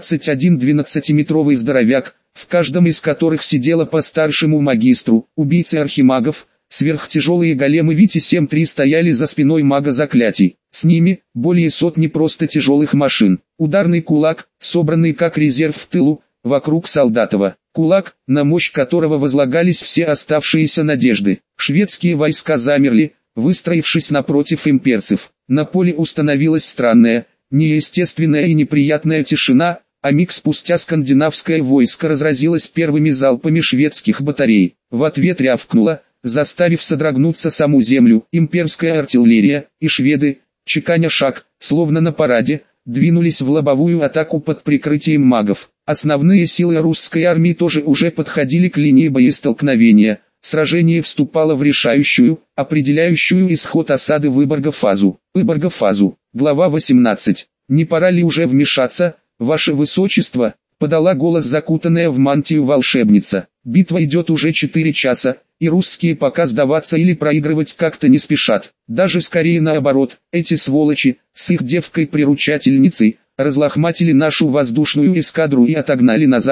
Speaker 1: 21 12-метровый здоровяк, в каждом из которых сидело по старшему магистру, убийцы архимагов, сверхтяжелые големы Вити 7-3 стояли за спиной мага заклятий. С ними более сотни просто тяжелых машин. Ударный кулак, собранный как резерв в тылу, вокруг Солдатова. Кулак, на мощь которого возлагались все оставшиеся надежды. Шведские войска замерли, выстроившись напротив имперцев. На поле установилась странная, неестественная и неприятная тишина, а миг спустя скандинавское войско разразилось первыми залпами шведских батарей. В ответ рявкнуло, заставив содрогнуться саму землю, имперская артиллерия, и шведы, чеканя шаг, словно на параде, двинулись в лобовую атаку под прикрытием магов. Основные силы русской армии тоже уже подходили к линии боестолкновения. Сражение вступало в решающую, определяющую исход осады Выборга-фазу. Выборга-фазу. Глава 18. «Не пора ли уже вмешаться, ваше высочество?» — подала голос закутанная в мантию волшебница. «Битва идет уже 4 часа, и русские пока сдаваться или проигрывать как-то не спешат. Даже скорее наоборот, эти сволочи, с их девкой-приручательницей, разлохматили нашу воздушную эскадру и отогнали назад,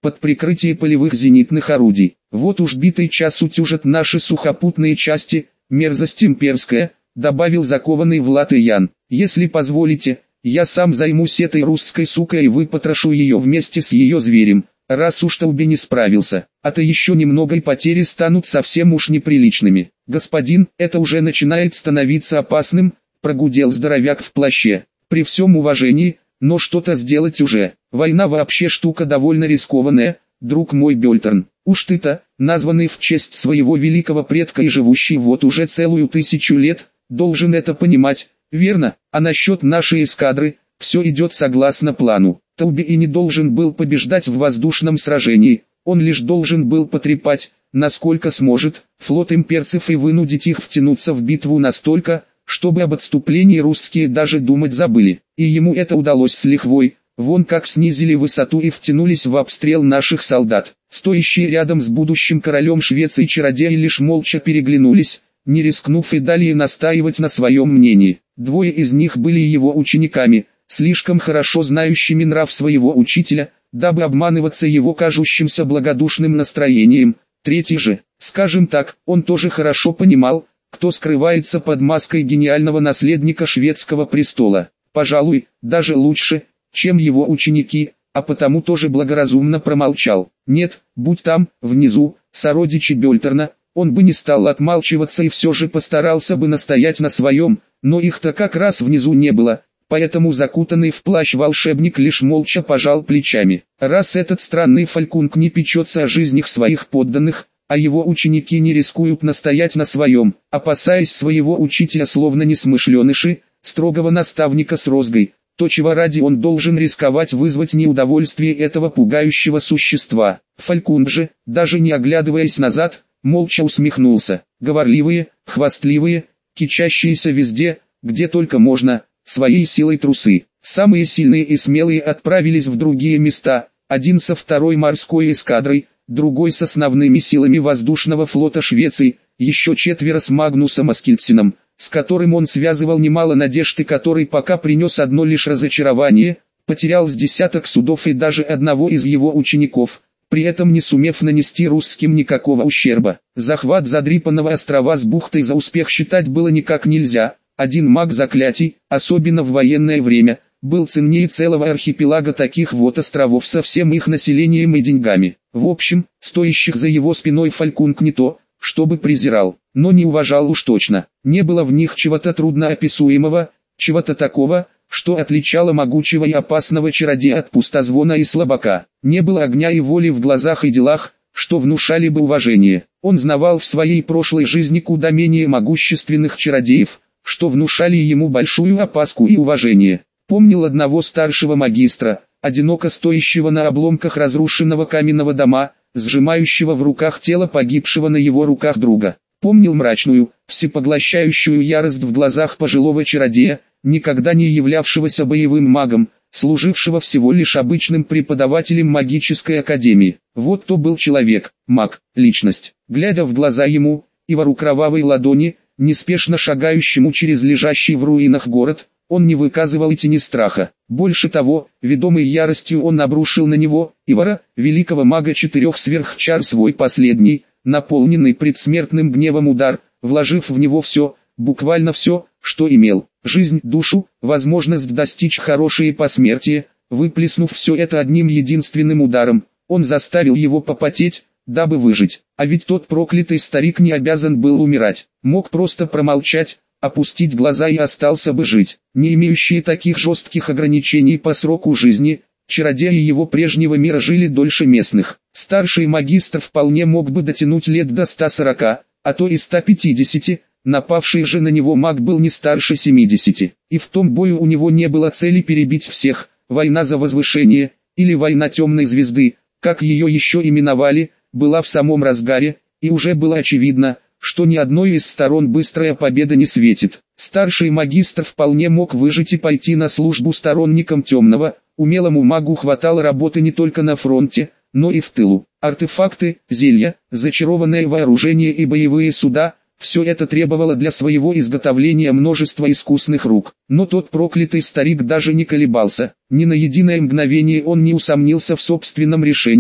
Speaker 1: под прикрытие полевых зенитных орудий. Вот уж битый час утюжат наши сухопутные части, мерзость имперская, добавил закованный в латы Ян. Если позволите, я сам займусь этой русской сукой и выпотрошу ее вместе с ее зверем, раз уж Таубе не справился, а то еще немного и потери станут совсем уж неприличными. Господин, это уже начинает становиться опасным, прогудел здоровяк в плаще. При всем уважении, но что-то сделать уже. Война вообще штука довольно рискованная, друг мой Бёльтерн. Уж ты-то, названный в честь своего великого предка и живущий вот уже целую 1000 лет, должен это понимать, верно? А насчет нашей эскадры, все идет согласно плану. Таубе и не должен был побеждать в воздушном сражении, он лишь должен был потрепать, насколько сможет, флот имперцев и вынудить их втянуться в битву настолько, чтобы об отступлении русские даже думать забыли. И ему это удалось с лихвой, вон как снизили высоту и втянулись в обстрел наших солдат. Стоящие рядом с будущим королем Швеции чародеи лишь молча переглянулись, не рискнув и далее настаивать на своем мнении. Двое из них были его учениками, слишком хорошо знающими нрав своего учителя, дабы обманываться его кажущимся благодушным настроением. Третий же, скажем так, он тоже хорошо понимал, кто скрывается под маской гениального наследника шведского престола. Пожалуй, даже лучше, чем его ученики, а потому тоже благоразумно промолчал. Нет, будь там, внизу, сородичи Бёльтерна, он бы не стал отмалчиваться и все же постарался бы настоять на своем, но их-то как раз внизу не было, поэтому закутанный в плащ волшебник лишь молча пожал плечами. Раз этот странный фалькунг не печется о жизнях своих подданных, а его ученики не рискуют настоять на своем, опасаясь своего учителя словно несмышленыши, строгого наставника с розгой, то чего ради он должен рисковать вызвать неудовольствие этого пугающего существа. Фалькунг же, даже не оглядываясь назад, молча усмехнулся. Говорливые, хвастливые, кичащиеся везде, где только можно, своей силой трусы. Самые сильные и смелые отправились в другие места, один со второй морской эскадрой, другой с основными силами воздушного флота Швеции, еще 4 с Магнусом Аскильдсеном, с которым он связывал немало надежд и который пока принес одно лишь разочарование, потерял с десяток судов и даже одного из его учеников, при этом не сумев нанести русским никакого ущерба. Захват задрипанного острова с бухтой за успех считать было никак нельзя, один маг заклятий, особенно в военное время, был ценнее целого архипелага таких вот островов со всем их населением и деньгами. В общем, стоящих за его спиной фалькунг не то, чтобы презирал, но не уважал уж точно. Не было в них чего-то трудноописуемого, чего-то такого, что отличало могучего и опасного чародея от пустозвона и слабака. Не было огня и воли в глазах и делах, что внушали бы уважение. Он знавал в своей прошлой жизни куда менее могущественных чародеев, что внушали ему большую опаску и уважение. Помнил одного старшего магистра, одиноко стоящего на обломках разрушенного каменного дома, сжимающего в руках тело погибшего на его руках друга. Помнил мрачную, всепоглощающую ярость в глазах пожилого чародея, никогда не являвшегося боевым магом, служившего всего лишь обычным преподавателем магической академии. Вот то был человек, маг, личность. Глядя в глаза ему, и вору кровавой ладони, неспешно шагающему через лежащий в руинах город, он не выказывал и тени страха. Больше того, ведомый яростью он обрушил на него, Ивара, великого мага 4 сверхчар, свой последний, наполненный предсмертным гневом удар, вложив в него все, буквально все, что имел. Жизнь, душу, возможность достичь хорошее посмертие, выплеснув все это одним единственным ударом, он заставил его попотеть, дабы выжить. А ведь тот проклятый старик не обязан был умирать, мог просто промолчать, опустить глаза и остался бы жить. Не имеющие таких жестких ограничений по сроку жизни, чародеи его прежнего мира жили дольше местных. Старший магистр вполне мог бы дотянуть лет до 140, а то и 150, напавший же на него маг был не старше 70. И в том бою у него не было цели перебить всех, война за возвышение, или война темной звезды, как ее еще именовали, была в самом разгаре, и уже было очевидно, что ни одной из сторон быстрая победа не светит. Старший магистр вполне мог выжить и пойти на службу сторонникам темного, умелому магу хватало работы не только на фронте, но и в тылу. Артефакты, зелья, зачарованное вооружение и боевые суда – все это требовало для своего изготовления множества искусных рук. Но тот проклятый старик даже не колебался, ни на единое мгновение он не усомнился в собственном решении,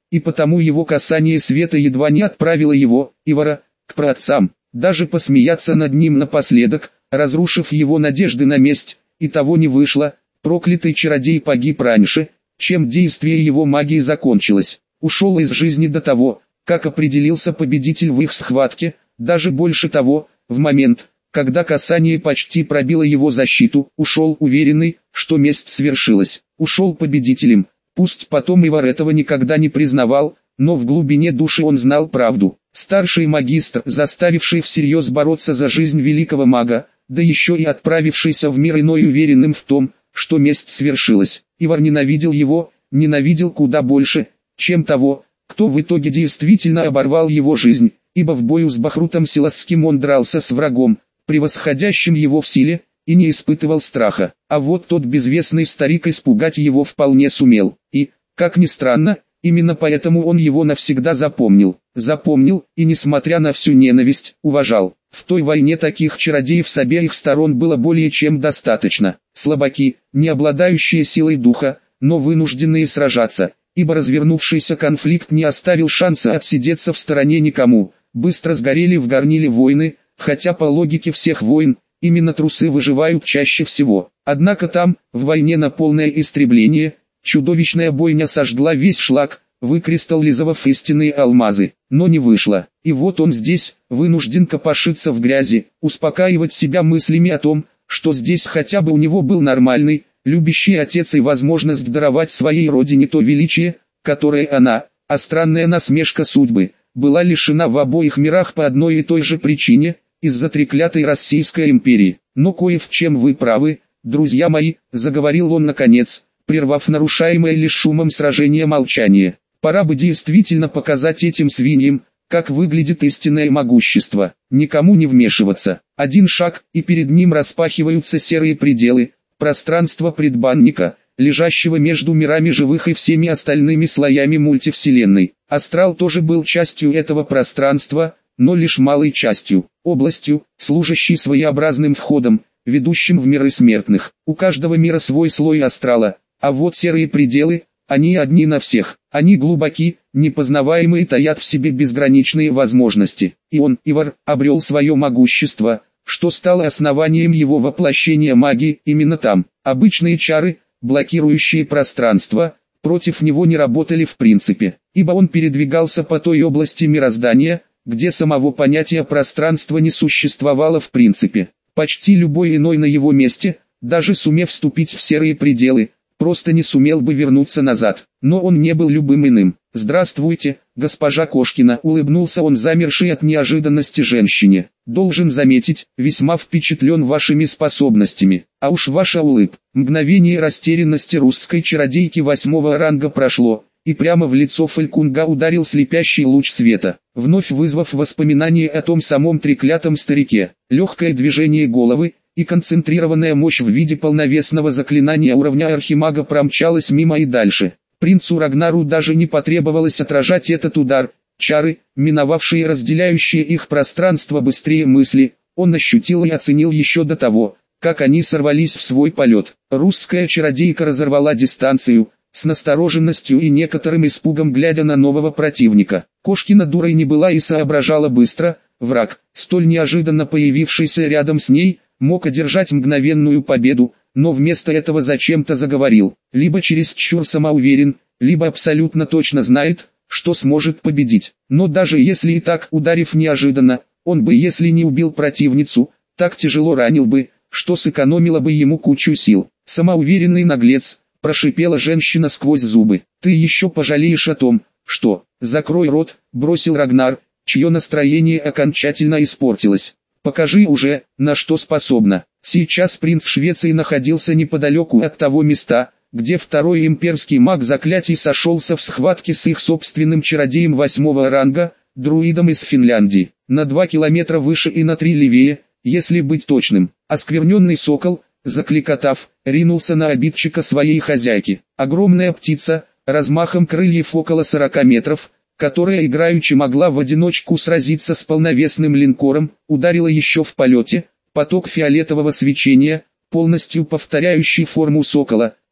Speaker 1: и потому его касание света едва не отправило его, Ивара, к праотцам. Даже посмеяться над ним напоследок, разрушив его надежды на месть, и того не вышло. Проклятый чародей погиб раньше, чем действие его магии закончилось. Ушел из жизни до того, как определился победитель в их схватке, даже больше того, в момент, когда касание почти пробило его защиту, ушел уверенный, что месть свершилась. Ушел победителем, пусть потом Ивар этого никогда не признавал, но в глубине души он знал правду. Старший магистр, заставивший всерьез бороться за жизнь великого мага, да еще и отправившийся в мир иной уверенным в том, что месть свершилась. Ивар ненавидел его, ненавидел куда больше, чем того, кто в итоге действительно оборвал его жизнь, ибо в бою с Бахрутом Селасским он дрался с врагом, превосходящим его в силе, и не испытывал страха. А вот тот безвестный старик испугать его вполне сумел. И, как ни странно, именно поэтому он его навсегда запомнил. Запомнил и, несмотря на всю ненависть, уважал. В той войне таких чародеев с обеих сторон было более чем достаточно. Слабаки, не обладающие силой духа, но вынужденные сражаться, ибо развернувшийся конфликт не оставил шанса отсидеться в стороне никому. Быстро сгорели в горниле войны, хотя по логике всех войн, именно трусы выживают чаще всего. Однако там, в войне на полное истребление, чудовищная бойня сожгла весь шлак, выкристаллизовав истинные алмазы, но не вышло. И вот он здесь, вынужден копошиться в грязи, успокаивать себя мыслями о том, что здесь хотя бы у него был нормальный, любящий отец и возможность даровать своей родине то величие, которое она, а странная насмешка судьбы, была лишена в обоих мирах по одной и той же причине, из-за треклятой Российской империи. Но кое в чем вы правы, друзья мои, заговорил он наконец, прервав нарушаемое лишь шумом сражения молчание. Пора бы действительно показать этим свиньям, как выглядит истинное могущество. Никому не вмешиваться. Один шаг, и перед ним распахиваются серые пределы, пространство предбанника, лежащего между мирами живых и всеми остальными слоями мультивселенной. Астрал тоже был частью этого пространства, но лишь малой частью, областью, служащей своеобразным входом, ведущим в миры смертных. У каждого мира свой слой астрала, а вот серые пределы, они одни на всех. Они глубоки, непознаваемые, таят в себе безграничные возможности. И он, Ивар, обрел свое могущество, что стало основанием его воплощения магии именно там. Обычные чары, блокирующие пространство, против него не работали в принципе, ибо он передвигался по той области мироздания, где самого понятия пространства не существовало в принципе. Почти любой иной на его месте, даже сумев вступить в серые пределы, просто не сумел бы вернуться назад. Но он не был любым иным. «Здравствуйте, госпожа Кошкина», — улыбнулся он замершей от неожиданности женщине. «Должен заметить, весьма впечатлен вашими способностями. А уж ваша улыбка». Мгновение растерянности русской чародейки 8-го ранга прошло, и прямо в лицо Фалькунга ударил слепящий луч света, вновь вызвав воспоминание о том самом треклятом старике. Легкое движение головы и концентрированная мощь в виде полновесного заклинания уровня архимага промчалась мимо и дальше. Принцу Рагнару даже не потребовалось отражать этот удар. Чары, миновавшие разделяющие их пространство быстрее мысли, он ощутил и оценил еще до того, как они сорвались в свой полет. Русская чародейка разорвала дистанцию, с настороженностью и некоторым испугом глядя на нового противника. Кошкина дурой не была и соображала быстро. Враг, столь неожиданно появившийся рядом с ней, мог одержать мгновенную победу, но вместо этого зачем-то заговорил. Либо чересчур самоуверен, либо абсолютно точно знает, что сможет победить. Но даже если и так, ударив неожиданно, он бы, если не убил противницу, так тяжело ранил бы, что сэкономило бы ему кучу сил. «Самоуверенный наглец», — прошипела женщина сквозь зубы. «Ты еще пожалеешь о том, что...» «Закрой рот», — бросил Рагнар, чье настроение окончательно испортилось. «Покажи уже, на что способна». Сейчас принц Швеции находился неподалеку от того места, где второй имперский маг заклятий сошелся в схватке с их собственным чародеем 8-го ранга, друидом из Финляндии. На 2 километра выше и на 3 левее, если быть точным. Оскверненный сокол, закликотав, ринулся на обидчика своей хозяйки. Огромная птица, размахом крыльев около 40 метров, которая играючи могла в одиночку сразиться с полновесным линкором, ударила еще в полете. Поток фиолетового свечения, полностью повторяющий форму сокола,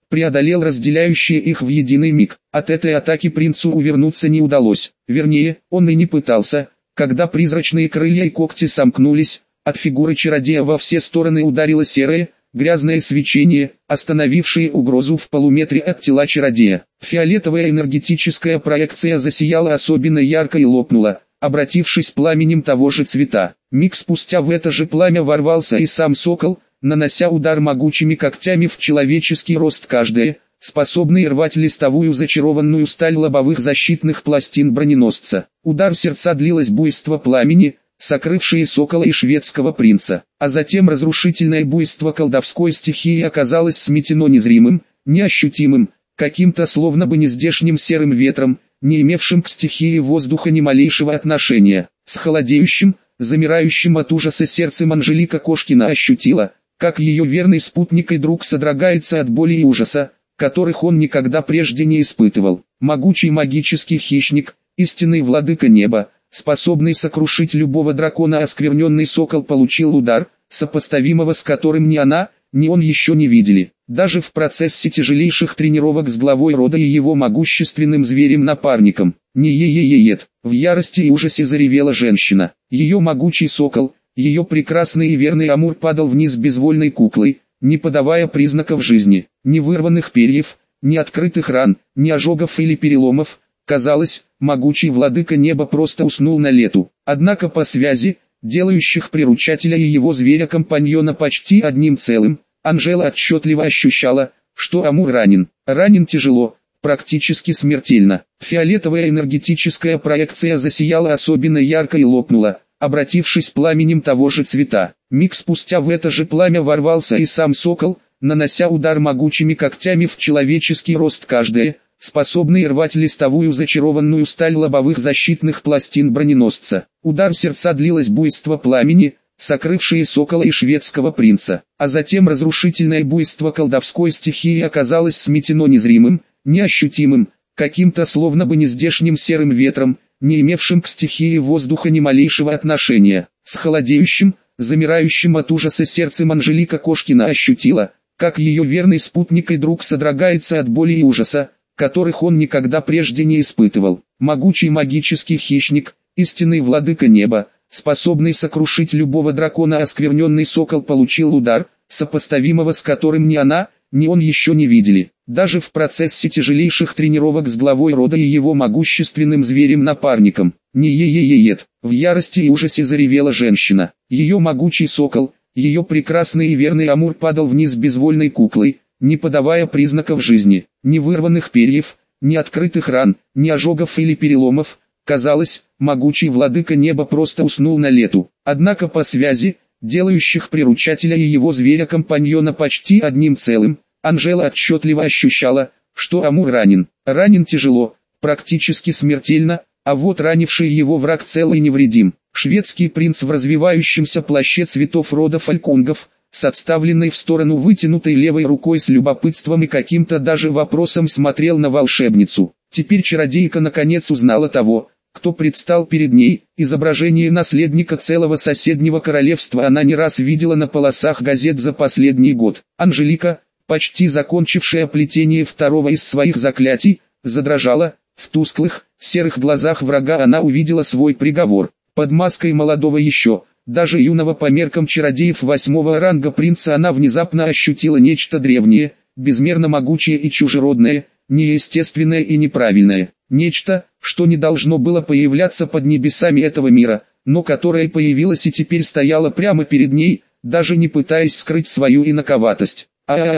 Speaker 1: преодолел разделяющие их в единый миг. От этой атаки принцу увернуться не удалось. Вернее, он и не пытался. Когда призрачные крылья и когти сомкнулись, от фигуры чародея во все стороны ударило серое, грязное свечение, остановившее угрозу в полуметре от тела чародея. Фиолетовая энергетическая проекция засияла особенно ярко и лопнула, обратившись пламенем того же цвета. Миг спустя в это же пламя ворвался и сам сокол, нанося удар могучими когтями в человеческий рост каждая, способный рвать листовую зачарованную сталь лобовых защитных пластин броненосца. Удар сердца длилось буйство пламени, сокрывшее сокола и шведского принца, а затем разрушительное буйство колдовской стихии оказалось сметено незримым, неощутимым, каким-то словно бы нездешним серым ветром, не имевшим к стихии воздуха ни малейшего отношения. С холодеющим, замирающим от ужаса сердцем Анжелика Кошкина ощутила, как ее верный спутник и друг содрогается от боли и ужаса, которых он никогда прежде не испытывал. Могучий магический хищник, истинный владыка неба, способный сокрушить любого дракона, оскверненный сокол получил удар, сопоставимого с которым ни она, ни он еще не видели. Даже в процессе тяжелейших тренировок с главой рода и его могущественным зверем-напарником. Не-е-е-е-ет, в ярости и ужасе заревела женщина. Ее могучий сокол, ее прекрасный и верный Амур падал вниз безвольной куклой, не подавая признаков жизни, ни вырванных перьев, ни открытых ран, ни ожогов или переломов. Казалось, могучий владыка неба просто уснул на лету. Однако по связи, делающих приручателя и его зверя-компаньона почти одним целым, Анжела отчетливо ощущала, что Амур ранен. Ранен тяжело, практически смертельно. Фиолетовая энергетическая проекция засияла особенно ярко и лопнула, обратившись пламенем того же цвета. Миг спустя в это же пламя ворвался и сам сокол, нанося удар могучими когтями в человеческий рост каждая, способный рвать листовую зачарованную сталь лобовых защитных пластин броненосца. Удар сердца длилось буйство пламени, сокрывшее сокола и шведского принца, а затем разрушительное буйство колдовской стихии оказалось сметено незримым, неощутимым, каким-то словно бы нездешним серым ветром, не имевшим к стихии воздуха ни малейшего отношения. С холодеющим, замирающим от ужаса сердцем Анжелика Кошкина ощутила, как ее верный спутник и друг содрогается от боли и ужаса, которых он никогда прежде не испытывал. Могучий магический хищник, истинный владыка неба, способный сокрушить любого дракона, оскверненный сокол получил удар, сопоставимого с которым ни она, ни он еще не видели. Даже в процессе тяжелейших тренировок с главой рода и его могущественным зверем-напарником. Не-е-е-е-ет, в ярости и ужасе заревела женщина. Ее могучий сокол, ее прекрасный и верный Амур падал вниз безвольной куклой, не подавая признаков жизни, ни вырванных перьев, ни открытых ран, ни ожогов или переломов. Казалось, могучий владыка неба просто уснул на лету. Однако по связи, делающих приручателя и его зверя-компаньона почти одним целым, Анжела отчетливо ощущала, что Амур ранен. Ранен тяжело, практически смертельно, а вот ранивший его враг цел и невредим. Шведский принц в развивающемся плаще цветов рода фальконгов, с отставленной в сторону вытянутой левой рукой с любопытством и каким-то даже вопросом смотрел на волшебницу. Теперь чародейка наконец узнала того, кто предстал перед ней. Изображение наследника целого соседнего королевства она не раз видела на полосах газет за последний год. Анжелика, почти закончившая плетение второго из своих заклятий, задрожала. В тусклых, серых глазах врага она увидела свой приговор. Под маской молодого еще, даже юного по меркам чародеев 8-го ранга принца она внезапно ощутила нечто древнее, безмерно могучее и чужеродное, неестественное и неправильное. Нечто, что не должно было появляться под небесами этого мира, но которое появилось и теперь стояло прямо перед ней, даже не пытаясь скрыть свою инаковатость.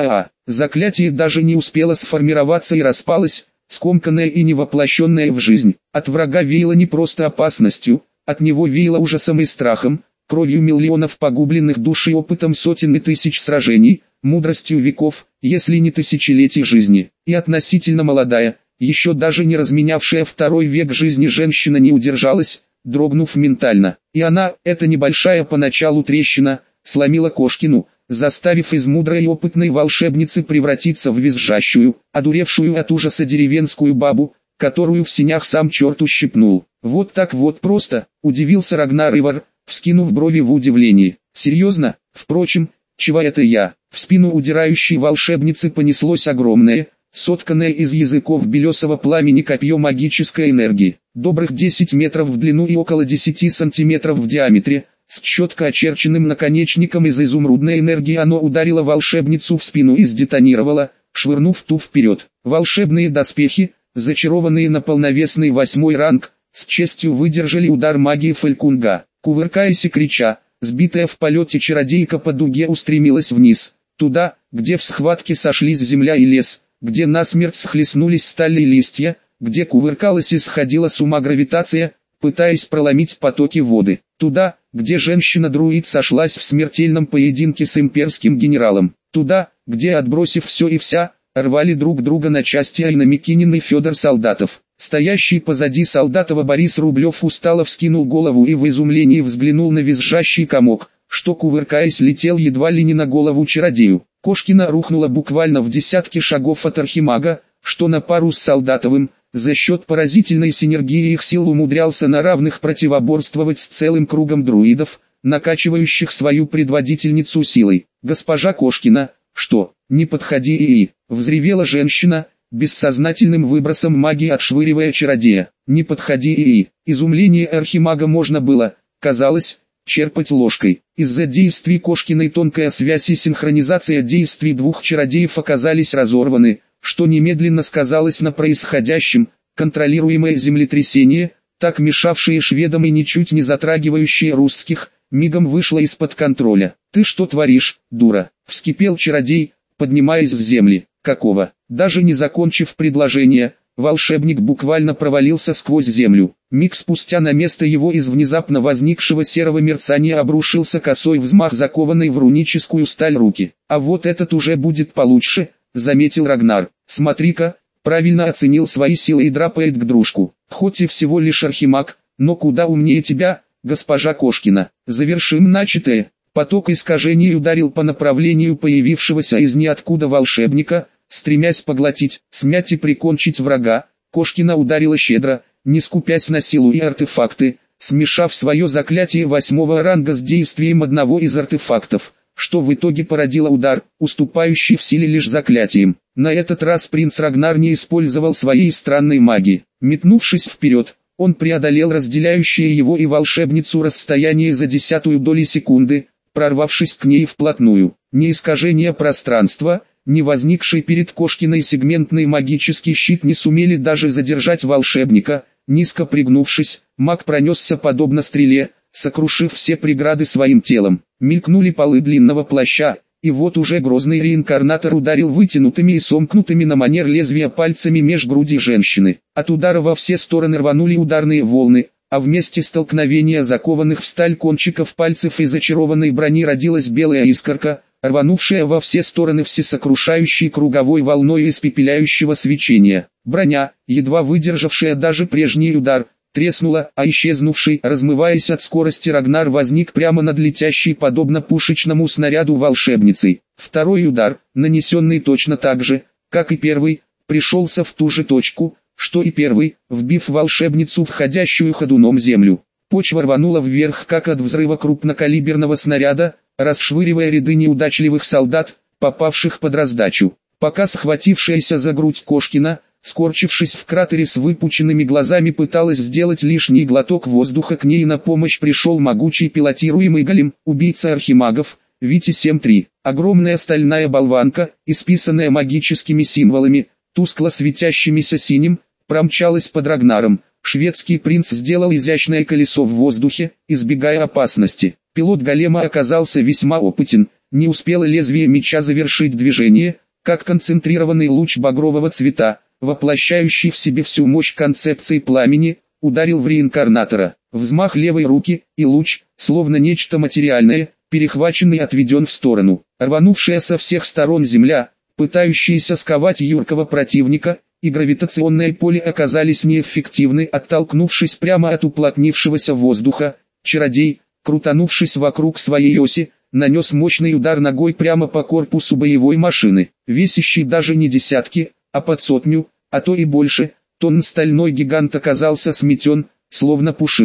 Speaker 1: Заклятие даже не успело сформироваться и распалось, скомканное и невоплощенное в жизнь. От врага веяло не просто опасностью, от него веяло ужасом и страхом, кровью миллионов погубленных душ и опытом сотен и тысяч сражений, мудростью веков, если не тысячелетий жизни. И относительно молодая, еще даже не разменявшая второй век жизни женщина не удержалась, дрогнув ментально. И она, эта небольшая поначалу трещина, сломила Кошкину, заставив из мудрой и опытной волшебницы превратиться в визжащую, одуревшую от ужаса деревенскую бабу, которую в синях сам черт ущипнул. Вот так вот просто, удивился Рагнар Ивар, вскинув брови в удивлении. Серьезно? Впрочем, Чего это я? В спину удирающей волшебницы понеслось огромное, сотканное из языков белесого пламени копье магической энергии, добрых 10 метров в длину и около 10 сантиметров в диаметре, с четко очерченным наконечником из изумрудной энергии оно ударило волшебницу в спину и сдетонировало, швырнув ту вперед. Волшебные доспехи, зачарованные на полновесный 8-й ранг, с честью выдержали удар магии Фалькунга. Кувыркаясь и крича, сбитая в полете чародейка по дуге устремилась вниз, туда, где в схватке сошлись земля и лес, где насмерть схлестнулись стали и листья, где кувыркалась и сходила с ума гравитация, пытаясь проломить потоки воды, туда, где женщина-друид сошлась в смертельном поединке с имперским генералом, туда, где, отбросив все и вся, рвали друг друга на части Айна Микинин и Федор Солдатов. Стоящий позади Солдатова Борис Рублев устало вскинул голову и в изумлении взглянул на визжащий комок, что, кувыркаясь, летел едва ли не на голову чародею. Кошкина рухнула буквально в десятке шагов от архимага, что на пару с Солдатовым, за счет поразительной синергии их сил умудрялся на равных противоборствовать с целым кругом друидов, накачивающих свою предводительницу силой. «Госпожа Кошкина, что, не подходи и...» — взревела женщина, бессознательным выбросом магии отшвыривая чародея. «Не подходи и...» Изумление архимага можно было, казалось, черпать ложкой. Из-за действий Кошкиной тонкая связь и синхронизация действий двух чародеев оказались разорваны, что немедленно сказалось на происходящем. Контролируемое землетрясение, так мешавшее шведам и ничуть не затрагивающее русских, мигом вышло из-под контроля. «Ты что творишь, дура?» — вскипел чародей, поднимаясь с земли. «Какого?» Даже не закончив предложение, волшебник буквально провалился сквозь землю. Миг спустя на место его из внезапно возникшего серого мерцания обрушился косой взмах закованной в руническую сталь руки. «А вот этот уже будет получше», — заметил Рагнар. «Смотри-ка, правильно оценил свои силы и драпает к дружку. Хоть и всего лишь архимаг, но куда умнее тебя, госпожа Кошкина. Завершим начатое». Поток искажений ударил по направлению появившегося из ниоткуда волшебника, стремясь поглотить, смять и прикончить врага. Кошкина ударила щедро, не скупясь на силу и артефакты, смешав свое заклятие 8-го ранга с действием одного из артефактов, что в итоге породило удар, уступающий в силе лишь заклятием. На этот раз принц Рагнар не использовал своей странной магии. Метнувшись вперед, он преодолел разделяющее его и волшебницу расстояние за 0,1 доли секунды, прорвавшись к ней вплотную. Ни искажение пространства, ни возникший перед Кошкиной сегментный магический щит не сумели даже задержать волшебника. Низко пригнувшись, маг пронесся подобно стреле, сокрушив все преграды своим телом. Мелькнули полы длинного плаща, и вот уже грозный реинкарнатор ударил вытянутыми и сомкнутыми на манер лезвия пальцами меж груди женщины. От удара во все стороны рванули ударные волны, а в месте столкновения закованных в сталь кончиков пальцев и зачарованной брони родилась белая искорка, рванувшая во все стороны всесокрушающей круговой волной испепеляющего свечения. Броня, едва выдержавшая даже прежний удар, треснула, а исчезнувший, размываясь от скорости Рагнар возник прямо над летящей подобно пушечному снаряду волшебницей. Второй удар, нанесенный точно так же, как и первый, пришелся в ту же точку, что и первый, вбив волшебницу входящую ходуном землю. Почва рванула вверх как от взрыва крупнокалиберного снаряда, расшвыривая ряды неудачливых солдат, попавших под раздачу. Пока схватившаяся за грудь Кошкина, скорчившись в кратере с выпученными глазами, пыталась сделать лишний глоток воздуха, к ней на помощь пришел могучий пилотируемый голем, убийца архимагов, Вити-7-3. Огромная стальная болванка, исписанная магическими символами, тускло светящимися синим, промчалась под Рагнаром. Шведский принц сделал изящное колесо в воздухе, избегая опасности. Пилот голема оказался весьма опытен, не успело лезвие меча завершить движение, как концентрированный луч багрового цвета, воплощающий в себе всю мощь концепции пламени, ударил в реинкарнатора. Взмах левой руки, и луч, словно нечто материальное, перехваченный и отведен в сторону. Рванувшая со всех сторон земля, пытающаяся сковать юркого противника, и гравитационное поле оказались неэффективны. Оттолкнувшись прямо от уплотнившегося воздуха, чародей, крутанувшись вокруг своей оси, нанес мощный удар ногой прямо по корпусу боевой машины. Весящий даже не десятки, а под 100, а то и больше, тонн стальной гигант оказался сметен, словно пушинка.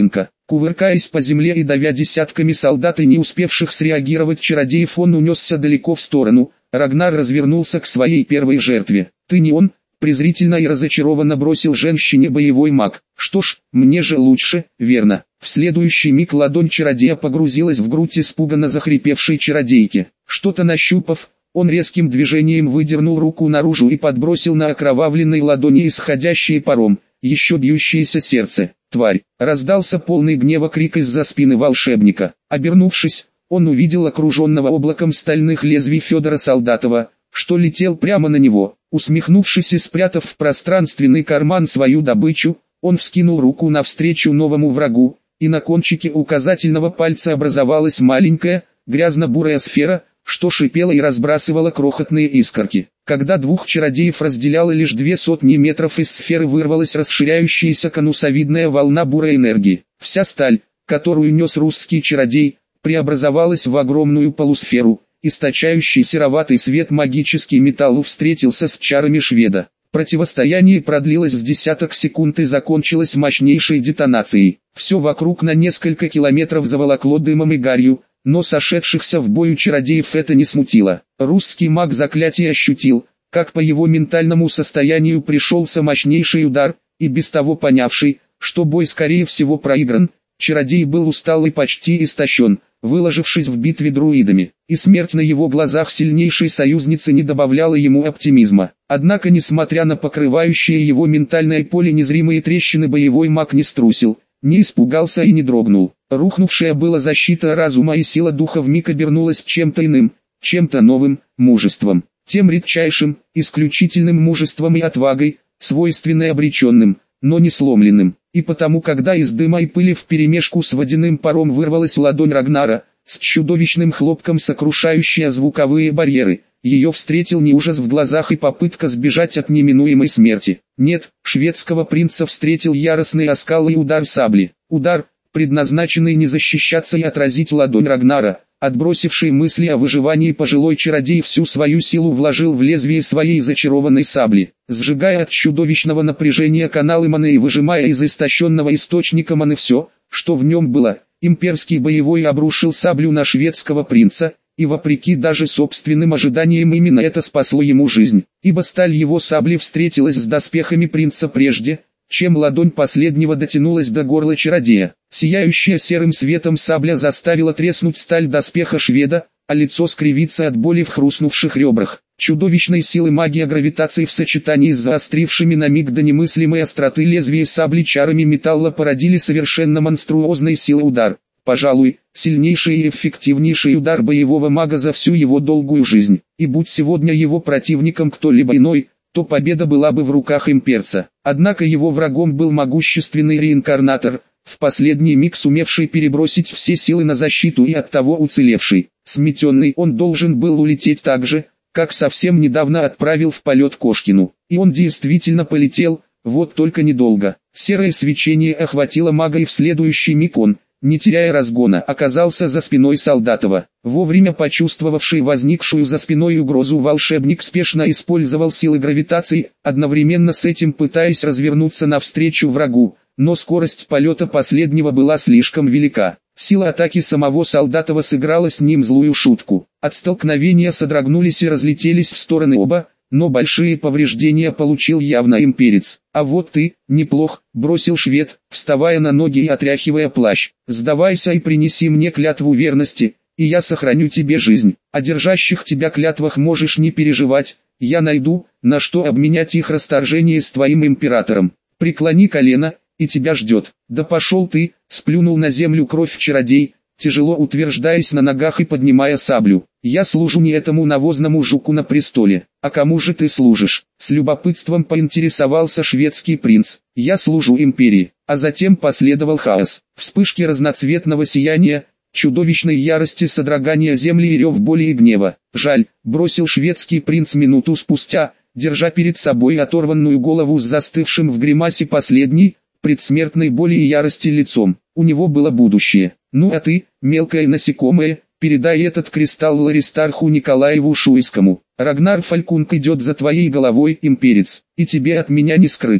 Speaker 1: Кувыркаясь по земле и давя десятками солдат и не успевших среагировать чародеев, он унесся далеко в сторону. Рагнар развернулся к своей первой жертве. «Ты не он?» — презрительно и разочарованно бросил женщине боевой маг. «Что ж, мне же лучше, верно?» В следующий миг ладонь чародея погрузилась в грудь испуганно захрипевшей чародейки. Что-то нащупав, он резким движением выдернул руку наружу и подбросил на окровавленной ладони исходящее паром, еще бьющееся сердце. «Тварь!» — раздался полный гнева крик из-за спины волшебника. Обернувшись, он увидел окруженного облаком стальных лезвий Федора Солдатова, что летел прямо на него. Усмехнувшись и спрятав в пространственный карман свою добычу, он вскинул руку навстречу новому врагу, и на кончике указательного пальца образовалась маленькая, грязно-бурая сфера, что шипела и разбрасывала крохотные искорки. Когда двух чародеев разделяло лишь 200 метров, из сферы вырвалась расширяющаяся конусовидная волна бурой энергии. Вся сталь, которую нес русский чародей, преобразовалась в огромную полусферу. Источающий сероватый свет магический металл встретился с чарами шведа. Противостояние продлилось с десяток секунд и закончилось мощнейшей детонацией. Все вокруг на несколько километров заволокло дымом и гарью, но сошедшихся в бою чародеев это не смутило. Русский маг заклятия ощутил, как по его ментальному состоянию пришелся мощнейший удар, и без того понявший, что бой скорее всего проигран, чародей был устал и почти истощен, выложившись в битве друидами, и смерть на его глазах сильнейшей союзницы не добавляла ему оптимизма. Однако, несмотря на покрывающее его ментальное поле незримые трещины, боевой маг не струсил, не испугался и не дрогнул. Рухнувшая была защита разума и сила духа вмиг обернулась чем-то иным, чем-то новым, мужеством. Тем редчайшим, исключительным мужеством и отвагой, свойственной обреченным, но не сломленным. И потому, когда из дыма и пыли вперемешку с водяным паром вырвалась ладонь Рагнара, с чудовищным хлопком сокрушающая звуковые барьеры, ее встретил не ужас в глазах и попытка сбежать от неминуемой смерти. Нет, шведского принца встретил яростный оскал и удар сабли. Удар, предназначенный не защищаться и отразить ладонь Рагнара, отбросивший мысли о выживании. Пожилой чародей всю свою силу вложил в лезвие своей зачарованной сабли, сжигая от чудовищного напряжения каналы маны и выжимая из истощенного источника маны все, что в нем было. Имперский боевой обрушил саблю на шведского принца, и вопреки даже собственным ожиданиям именно это спасло ему жизнь, ибо сталь его сабли встретилась с доспехами принца прежде, чем ладонь последнего дотянулась до горла чародея. Сияющая серым светом сабля заставила треснуть сталь доспеха шведа, а лицо скривиться от боли в хрустнувших ребрах. Чудовищной силы магия гравитации в сочетании с заострившими на миг до немыслимой остроты лезвия сабли чарами металла породили совершенно монструозной силы удар. Пожалуй, сильнейший и эффективнейший удар боевого мага за всю его долгую жизнь. И будь сегодня его противником кто-либо иной, то победа была бы в руках имперца. Однако его врагом был могущественный реинкарнатор, в последний миг сумевший перебросить все силы на защиту и оттого уцелевший. Сметенный, он должен был улететь так же, как совсем недавно отправил в полет Кошкину. И он действительно полетел, вот только недолго. Серое свечение охватило мага, и в следующий миг он, не теряя разгона, оказался за спиной Солдатова. Вовремя почувствовавший возникшую за спиной угрозу, волшебник спешно использовал силы гравитации, одновременно с этим пытаясь развернуться навстречу врагу, но скорость полета последнего была слишком велика. Сила атаки самого Солдатова сыграла с ним злую шутку. От столкновения содрогнулись и разлетелись в стороны оба, но большие повреждения получил явно имперец. «А вот ты, неплох», — бросил швед, вставая на ноги и отряхивая плащ. «Сдавайся и принеси мне клятву верности, и я сохраню тебе жизнь. О держащих тебя клятвах можешь не переживать, я найду, на что обменять их расторжение с твоим императором. Преклони колено, и тебя ждет». «Да пошел ты», — сплюнул на землю кровь чародей, тяжело утверждаясь на ногах и поднимая саблю. «Я служу не этому навозному жуку на престоле. А кому же ты служишь?» С любопытством поинтересовался шведский принц. «Я служу империи». А затем последовал хаос. Вспышки разноцветного сияния, чудовищной ярости, содрогания земли и рев боли и гнева. «Жаль», — бросил шведский принц минуту спустя, держа перед собой оторванную голову с застывшим в гримасе последней, предсмертной боли и ярости лицом. У него было будущее. «Ну а ты, мелкое насекомое, передай этот кристалл Ларистарху Николаеву Шуйскому. Рагнар Фалькунг идет за твоей головой, имперец, и тебе от меня не скрыться».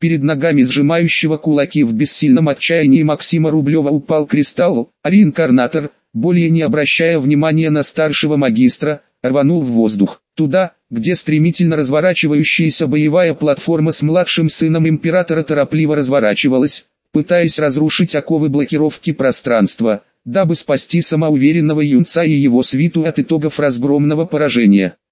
Speaker 1: Перед ногами сжимающего кулаки в бессильном отчаянии Максима Рублева упал кристалл, а реинкарнатор, более не обращая внимания на старшего магистра, рванул в воздух, туда, где стремительно разворачивающаяся боевая платформа с младшим сыном императора торопливо разворачивалась, пытаясь разрушить оковы блокировки пространства, дабы спасти самоуверенного юнца и его свиту от итогов разгромного поражения.